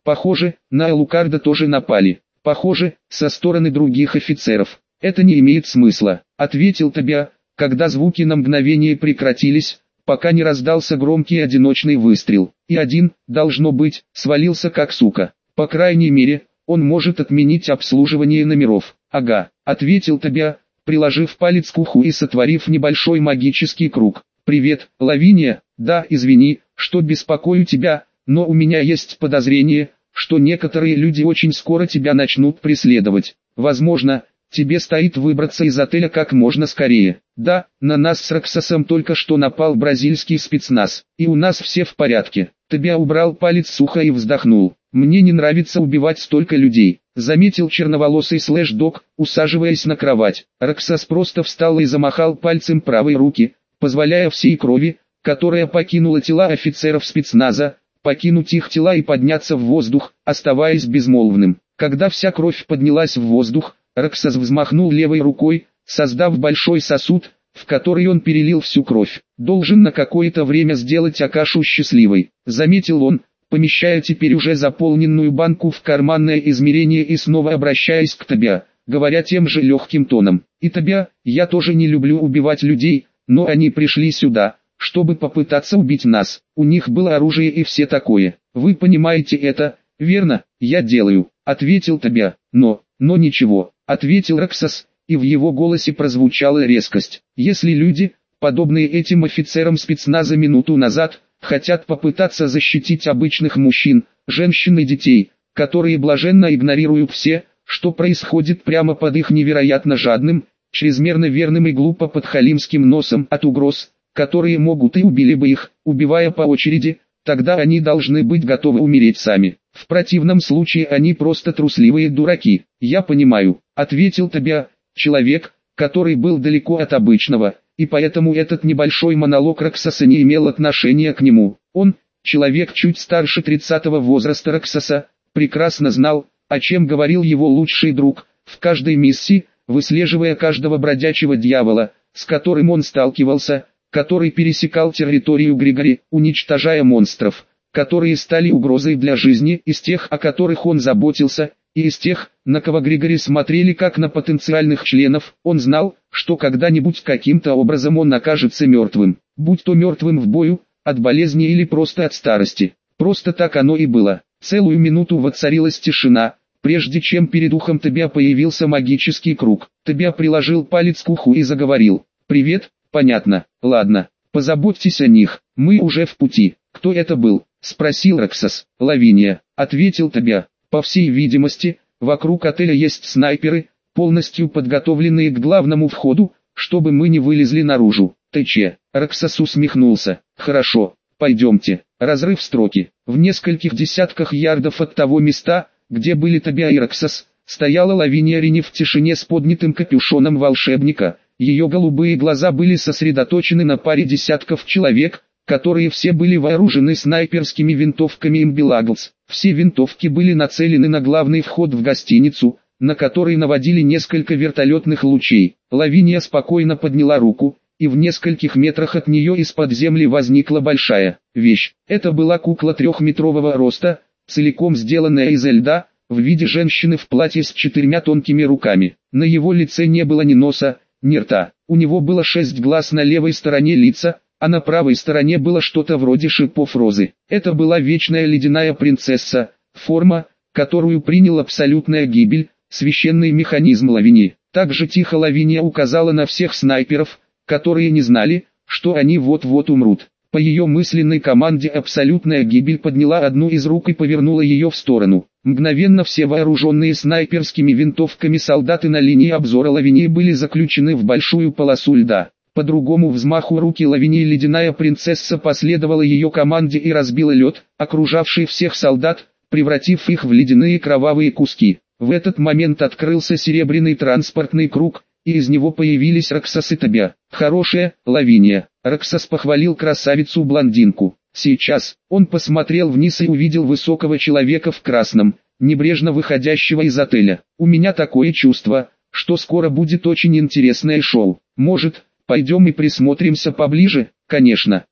Похоже, на Алукарда тоже напали. Похоже, со стороны других офицеров. Это не имеет смысла, ответил Тобиа, когда звуки на мгновение прекратились, пока не раздался громкий одиночный выстрел. И один, должно быть, свалился как сука. По крайней мере, он может отменить обслуживание номеров. Ага, ответил Тобиа, приложив палец к уху и сотворив небольшой магический круг. «Привет, Лавиния, да, извини, что беспокою тебя, но у меня есть подозрение, что некоторые люди очень скоро тебя начнут преследовать. Возможно, тебе стоит выбраться из отеля как можно скорее. Да, на нас с Роксосом только что напал бразильский спецназ, и у нас все в порядке». Тобиа убрал палец с уха и вздохнул. «Мне не нравится убивать столько людей», заметил черноволосый слэш-дог, усаживаясь на кровать. Роксос просто встал и замахал пальцем правой руки, позволяя всей крови, которая покинула тела офицеров спецназа, покинуть их тела и подняться в воздух, оставаясь безмолвным. Когда вся кровь поднялась в воздух, Роксос взмахнул левой рукой, создав большой сосуд, в который он перелил всю кровь. «Должен на какое-то время сделать Акашу счастливой», заметил он, помещая теперь уже заполненную банку в карманное измерение и снова обращаясь к Тобиа, говоря тем же легким тоном. «И Тобиа, я тоже не люблю убивать людей, но они пришли сюда, чтобы попытаться убить нас. У них было оружие и все такое. Вы понимаете это, верно?» «Я делаю», ответил Тобиа. Но ничего», ответил Роксос, и в его голосе прозвучала резкость. «Если люди, подобные этим офицерам спецназа минуту назад, хотят попытаться защитить обычных мужчин, женщин и детей, которые блаженно игнорируют все, что происходит прямо под их невероятно жадным, чрезмерно верным и глупо подхалимским носом от угроз, которые могут и убили бы их, убивая по очереди, тогда они должны быть готовы умереть сами. В противном случае они просто трусливые дураки». «Я понимаю», ответил Тобиа, человек, который был далеко от обычного, и поэтому этот небольшой монолог Роксоса не имел отношения к нему. Он, человек чуть старше 30-го возраста Роксоса, прекрасно знал, о чем говорил его лучший друг, в каждой миссии, выслеживая каждого бродячего дьявола, с которым он сталкивался, который пересекал территорию Григори, уничтожая монстров, которые стали угрозой для жизни, из тех, о которых он заботился, и из тех, на кого Григори смотрели как на потенциальных членов. Он знал, что когда-нибудь каким-то образом он окажется мертвым, будь то мертвым в бою, от болезни или просто от старости. Просто так оно и было. Целую минуту воцарилась тишина, прежде чем перед ухом Тобиа появился магический круг. Тобиа приложил палец к уху и заговорил. «Привет, понятно, ладно, позаботьтесь о них, мы уже в пути». «Кто это был?» спросил Роксос. «Лавиния», ответил Тобиа. «По всей видимости, вокруг отеля есть снайперы, полностью подготовленные к главному входу, чтобы мы не вылезли наружу». «ТЧ». Роксос усмехнулся. «Хорошо, пойдемте». Разрыв строки. В нескольких десятках ярдов от того места, где были Тобиа и Роксос, стояла Лавиния Рини в тишине с поднятым капюшоном волшебника. Ее голубые глаза были сосредоточены на паре десятков человек, которые все были вооружены снайперскими винтовками Имбилаглс. Все винтовки были нацелены на главный вход в гостиницу, на который наводили несколько вертолетных лучей. Лавиния спокойно подняла руку, и в нескольких метрах от нее из-под земли возникла большая вещь. Это была кукла 3-метрового роста, целиком сделанная из льда, в виде женщины в платье с 4 тонкими руками. На его лице не было ни носа, ни рта. У него было 6 глаз на левой стороне лица, а на правой стороне было что-то вроде шипов розы. Это была вечная ледяная принцесса, форма, которую принял абсолютная гибель, священный механизм Лавинии. Также тихо Лавиния указала на всех снайперов, которые не знали, что они вот-вот умрут. По ее мысленной команде абсолютная гибель подняла одну из рук и повернула ее в сторону. Мгновенно все вооруженные снайперскими винтовками солдаты на линии обзора Лавинии были заключены в большую полосу льда. По другому взмаху руки Лавинии ледяная принцесса последовала ее команде и разбила лед, окружавший всех солдат, превратив их в ледяные кровавые куски. В этот момент открылся серебряный транспортный круг, и из него появились Роксос и Тобиа. «Хорошая, Лавиния», Роксос похвалил красавицу-блондинку. Сейчас он посмотрел вниз и увидел высокого человека в красном, небрежно выходящего из отеля. «У меня такое чувство, что скоро будет очень интересное шоу. Может, пойдем и присмотримся поближе?» «Конечно»,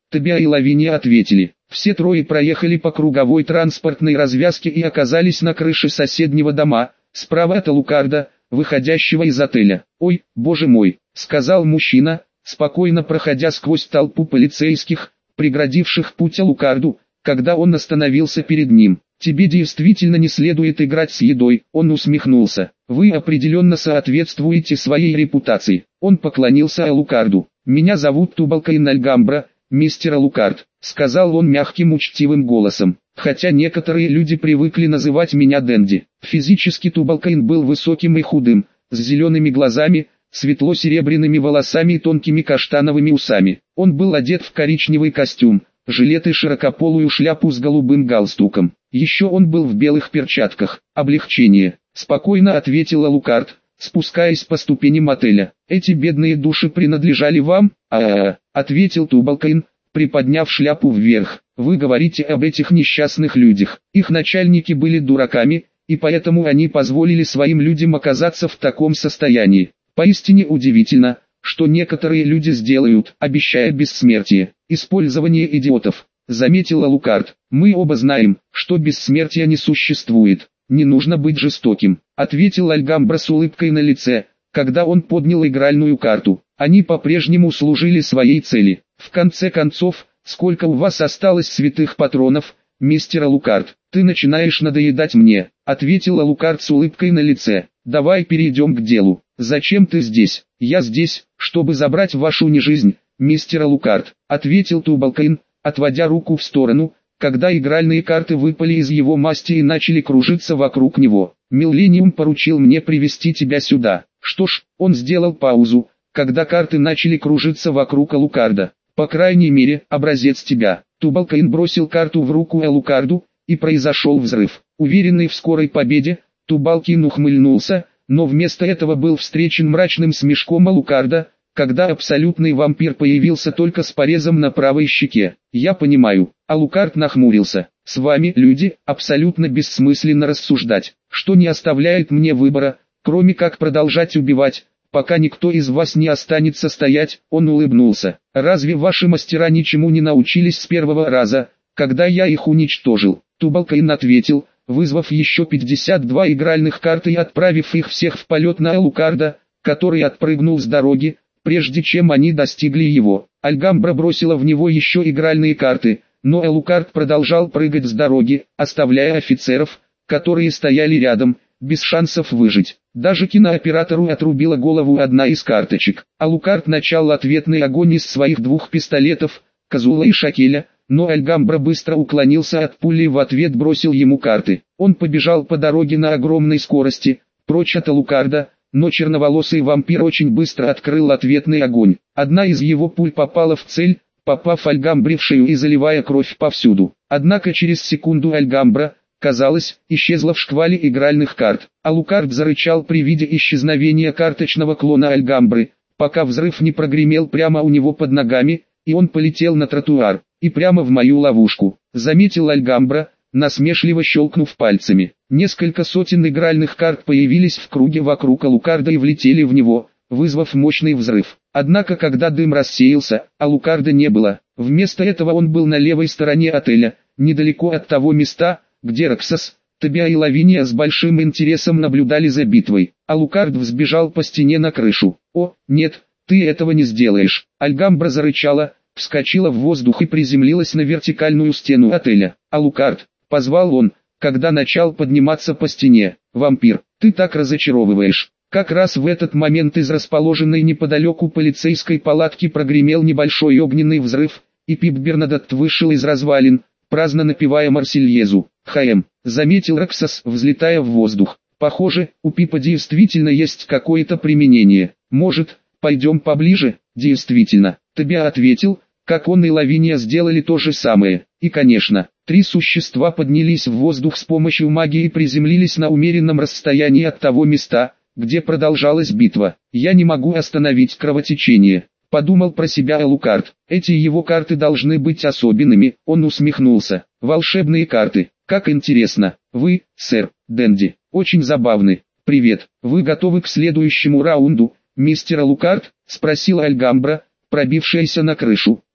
Тобиа и Лавиния ответили. Все трое проехали по круговой транспортной развязке и оказались на крыше соседнего дома, справа от Алукарда, выходящего из отеля. «Ой, боже мой», — сказал мужчина, спокойно проходя сквозь толпу полицейских, преградивших путь Алукарду, когда он остановился перед ним. «Тебе действительно не следует играть с едой», — он усмехнулся. «Вы определенно соответствуете своей репутации». Он поклонился Алукарду. «Меня зовут Тубалкаин Альгамбра, мистер Алукард», — сказал он мягким учтивым голосом. Хотя некоторые люди привыкли называть меня Дэнди. Физически Тубалкаин был высоким и худым, с зелеными глазами, светло-серебряными волосами и тонкими каштановыми усами. Он был одет в коричневый костюм, жилет и широкополую шляпу с голубым галстуком. Еще он был в белых перчатках. «Облегчение», — спокойно ответил Алукард, спускаясь по ступеням отеля. «Эти бедные души принадлежали вам?» Ответил Тубалкаин, приподняв шляпу вверх. «Вы говорите об этих несчастных людях. Их начальники были дураками, и поэтому они позволили своим людям оказаться в таком состоянии. Поистине удивительно, что некоторые люди сделают, обещая бессмертие. Использование идиотов», — заметил Алукард. «Мы оба знаем, что бессмертия не существует. Не нужно быть жестоким», — ответил Альгамбра с улыбкой на лице, когда он поднял игральную карту. Они по-прежнему служили своей цели. «В конце концов, сколько у вас осталось святых патронов, мистер Алукард? Ты начинаешь надоедать мне», — ответил Алукард с улыбкой на лице. «Давай перейдем к делу. Зачем ты здесь?» «Я здесь, чтобы забрать вашу нежизнь, мистер Алукард», — ответил Тубалкаин, отводя руку в сторону, когда игральные карты выпали из его масти и начали кружиться вокруг него. «Миллениум поручил мне привести тебя сюда». Что ж, он сделал паузу, когда карты начали кружиться вокруг Алукарда. «По крайней мере, образец тебя». Тубалкаин бросил карту в руку Алукарду, и произошел взрыв. Уверенный в скорой победе, Тубалкаин ухмыльнулся, но вместо этого был встречен мрачным смешком Алукарда, когда абсолютный вампир появился только с порезом на правой щеке. «Я понимаю». Алукард нахмурился. «С вами, люди, абсолютно бессмысленно рассуждать, что не оставляет мне выбора, кроме как продолжать убивать, пока никто из вас не останется стоять». Он улыбнулся. «Разве ваши мастера ничему не научились с первого раза, когда я их уничтожил?» Тубалкаин ответил, вызвав еще 52 игральных карты и отправив их всех в полет на Алукарда, который отпрыгнул с дороги, прежде чем они достигли его. Альгамбра бросила в него еще игральные карты, но Алукард продолжал прыгать с дороги, оставляя офицеров, которые стояли рядом, без шансов выжить. Даже кинооператору отрубила голову одна из карточек. Алукард начал ответный огонь из своих двух пистолетов, Казула и Шакеля, но Альгамбра быстро уклонился от пули и в ответ бросил ему карты. Он побежал по дороге на огромной скорости, прочь от Алукарда, но черноволосый вампир очень быстро открыл ответный огонь. Одна из его пуль попала в цель, попав Альгамбре в шею и заливая кровь повсюду. Однако через секунду Альгамбра, казалось, исчезла в шквале игральных карт. Алукард зарычал при виде исчезновения карточного клона Альгамбры, пока взрыв не прогремел прямо у него под ногами, и он полетел на тротуар, и прямо в мою ловушку, заметил Альгамбра, насмешливо щелкнув пальцами. Несколько сотен игральных карт появились в круге вокруг Алукарда и влетели в него, вызвав мощный взрыв. Однако когда дым рассеялся, Алукарда не было. Вместо этого он был на левой стороне отеля, недалеко от того места, где Роксас, Тобиа и Лавиния с большим интересом наблюдали за битвой. Алукард взбежал по стене на крышу. «О, нет, ты этого не сделаешь!» Альгамбра зарычала, вскочила в воздух и приземлилась на вертикальную стену отеля. «Алукард!» — позвал он, когда начал подниматься по стене. «Вампир, ты так разочаровываешь!» Как раз в этот момент из расположенной неподалеку полицейской палатки прогремел небольшой огненный взрыв, и Пип Бернадотт вышел из развалин, праздно напевая Марсельезу. «Хаем», — заметил Роксас, взлетая в воздух. «Похоже, у Пипа действительно есть какое-то применение. Может, пойдем поближе?» «Действительно», — Тобиа ответил, как он и Лавиния сделали то же самое. И конечно, три существа поднялись в воздух с помощью магии и приземлились на умеренном расстоянии от того места, где продолжалась битва. «Я не могу остановить кровотечение», — подумал про себя Алукард. «Эти его карты должны быть особенными», — он усмехнулся. «Волшебные карты, как интересно. Вы, сэр, Дэнди, очень забавны. Привет, вы готовы к следующему раунду, мистер Алукард?» — спросила Альгамбра, пробившаяся на крышу.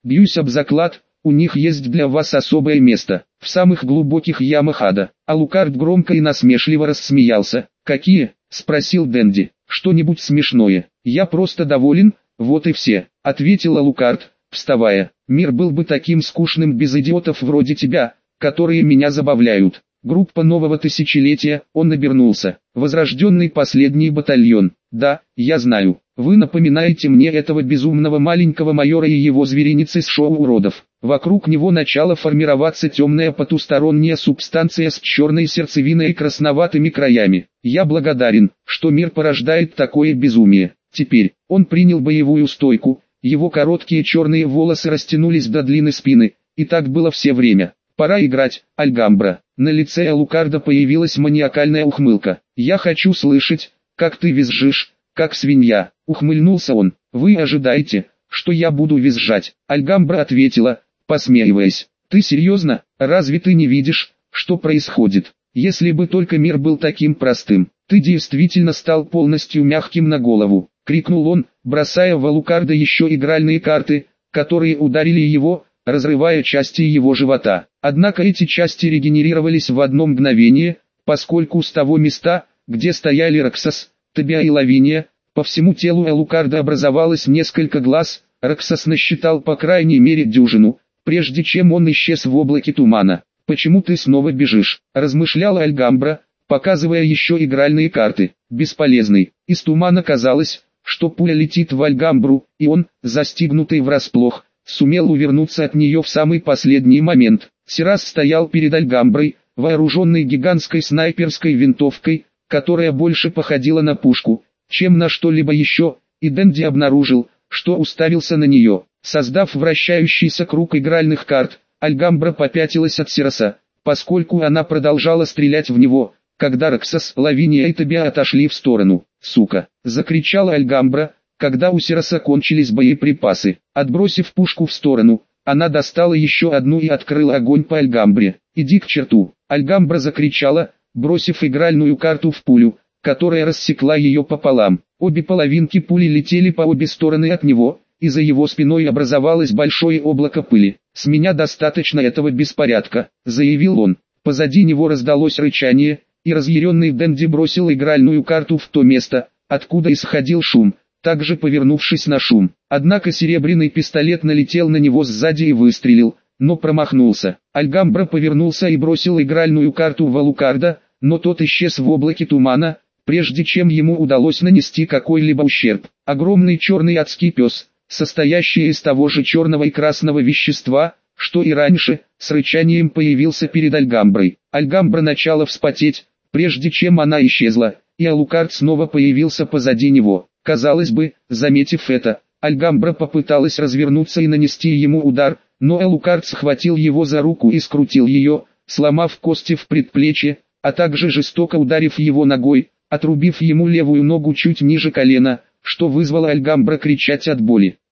Бьюсь об заклад, у них есть для вас особое место, в самых глубоких ямах ада. Алукард громко и насмешливо рассмеялся. «Какие?» – спросил Дэнди. «Что-нибудь смешное. Я просто доволен, вот и все», – ответил Алукард, вставая. «Мир был бы таким скучным без идиотов вроде тебя, которые меня забавляют». Группа нового тысячелетия, он обернулся. Возрожденный последний батальон. Да, я знаю. Вы напоминаете мне этого безумного маленького майора и его зверинец из шоу уродов. Вокруг него начала формироваться темная потусторонняя субстанция с черной сердцевиной и красноватыми краями. Я благодарен, что мир порождает такое безумие. Теперь, он принял боевую стойку, его короткие черные волосы растянулись до длины спины, и так было все время. «Пора играть, Альгамбра». На лице Алукарда появилась маниакальная ухмылка. «Я хочу слышать, как ты визжишь, как свинья», — ухмыльнулся он. «Вы ожидаете, что я буду визжать?» Альгамбра ответила, посмеиваясь. «Ты серьезно? Разве ты не видишь, что происходит? Если бы только мир был таким простым, ты действительно стал полностью мягким на голову», — крикнул он, бросая в Алукарда еще игральные карты, которые ударили его, разрывая части его живота. Однако эти части регенерировались в одно мгновение, поскольку с того места, где стояли Роксос, Тобиа и Лавиния, по всему телу Алукарда образовалось несколько глаз. Роксос насчитал по крайней мере дюжину, прежде чем он исчез в облаке тумана. «Почему ты снова бежишь?» – размышляла Альгамбра, показывая еще игральные карты. «Бесполезный». Из тумана казалось, что пуля летит в Альгамбру, и он, застигнутый врасплох, сумел увернуться от нее в самый последний момент. Сирас стоял перед Альгамброй, вооруженный гигантской снайперской винтовкой, которая больше походила на пушку, чем на что-либо еще, и Дэнди обнаружил, что уставился на нее. Создав вращающийся круг игральных карт, Альгамбра попятилась от Сираса, поскольку она продолжала стрелять в него, когда Роксос, Лавиния и Тобиа отошли в сторону. «Сука!» – закричала Альгамбра, когда у Сираса кончились боеприпасы. Отбросив пушку в сторону, она достала еще одну и открыла огонь по Альгамбре. «Иди к черту!» Альгамбра закричала, бросив игральную карту в пулю, которая рассекла ее пополам. Обе половинки пули летели по обе стороны от него, и за его спиной образовалось большое облако пыли. «С меня достаточно этого беспорядка», — заявил он. Позади него раздалось рычание, и разъяренный Дэнди бросил игральную карту в то место, откуда исходил шум, также повернувшись на шум. Однако серебряный пистолет налетел на него сзади и выстрелил, но промахнулся. Альгамбра повернулся и бросил игральную карту в Алукарда, но тот исчез в облаке тумана, прежде чем ему удалось нанести какой-либо ущерб. Огромный черный адский пес, состоящий из того же черного и красного вещества, что и раньше, с рычанием появился перед Альгамброй. Альгамбра начала вспотеть, прежде чем она исчезла, и Алукард снова появился позади него. Казалось бы, заметив это, Альгамбра попыталась развернуться и нанести ему удар, но Алукард схватил его за руку и скрутил ее, сломав кости в предплечье, а также жестоко ударив его ногой, отрубив ему левую ногу чуть ниже колена, что вызвало Альгамбра кричать от боли.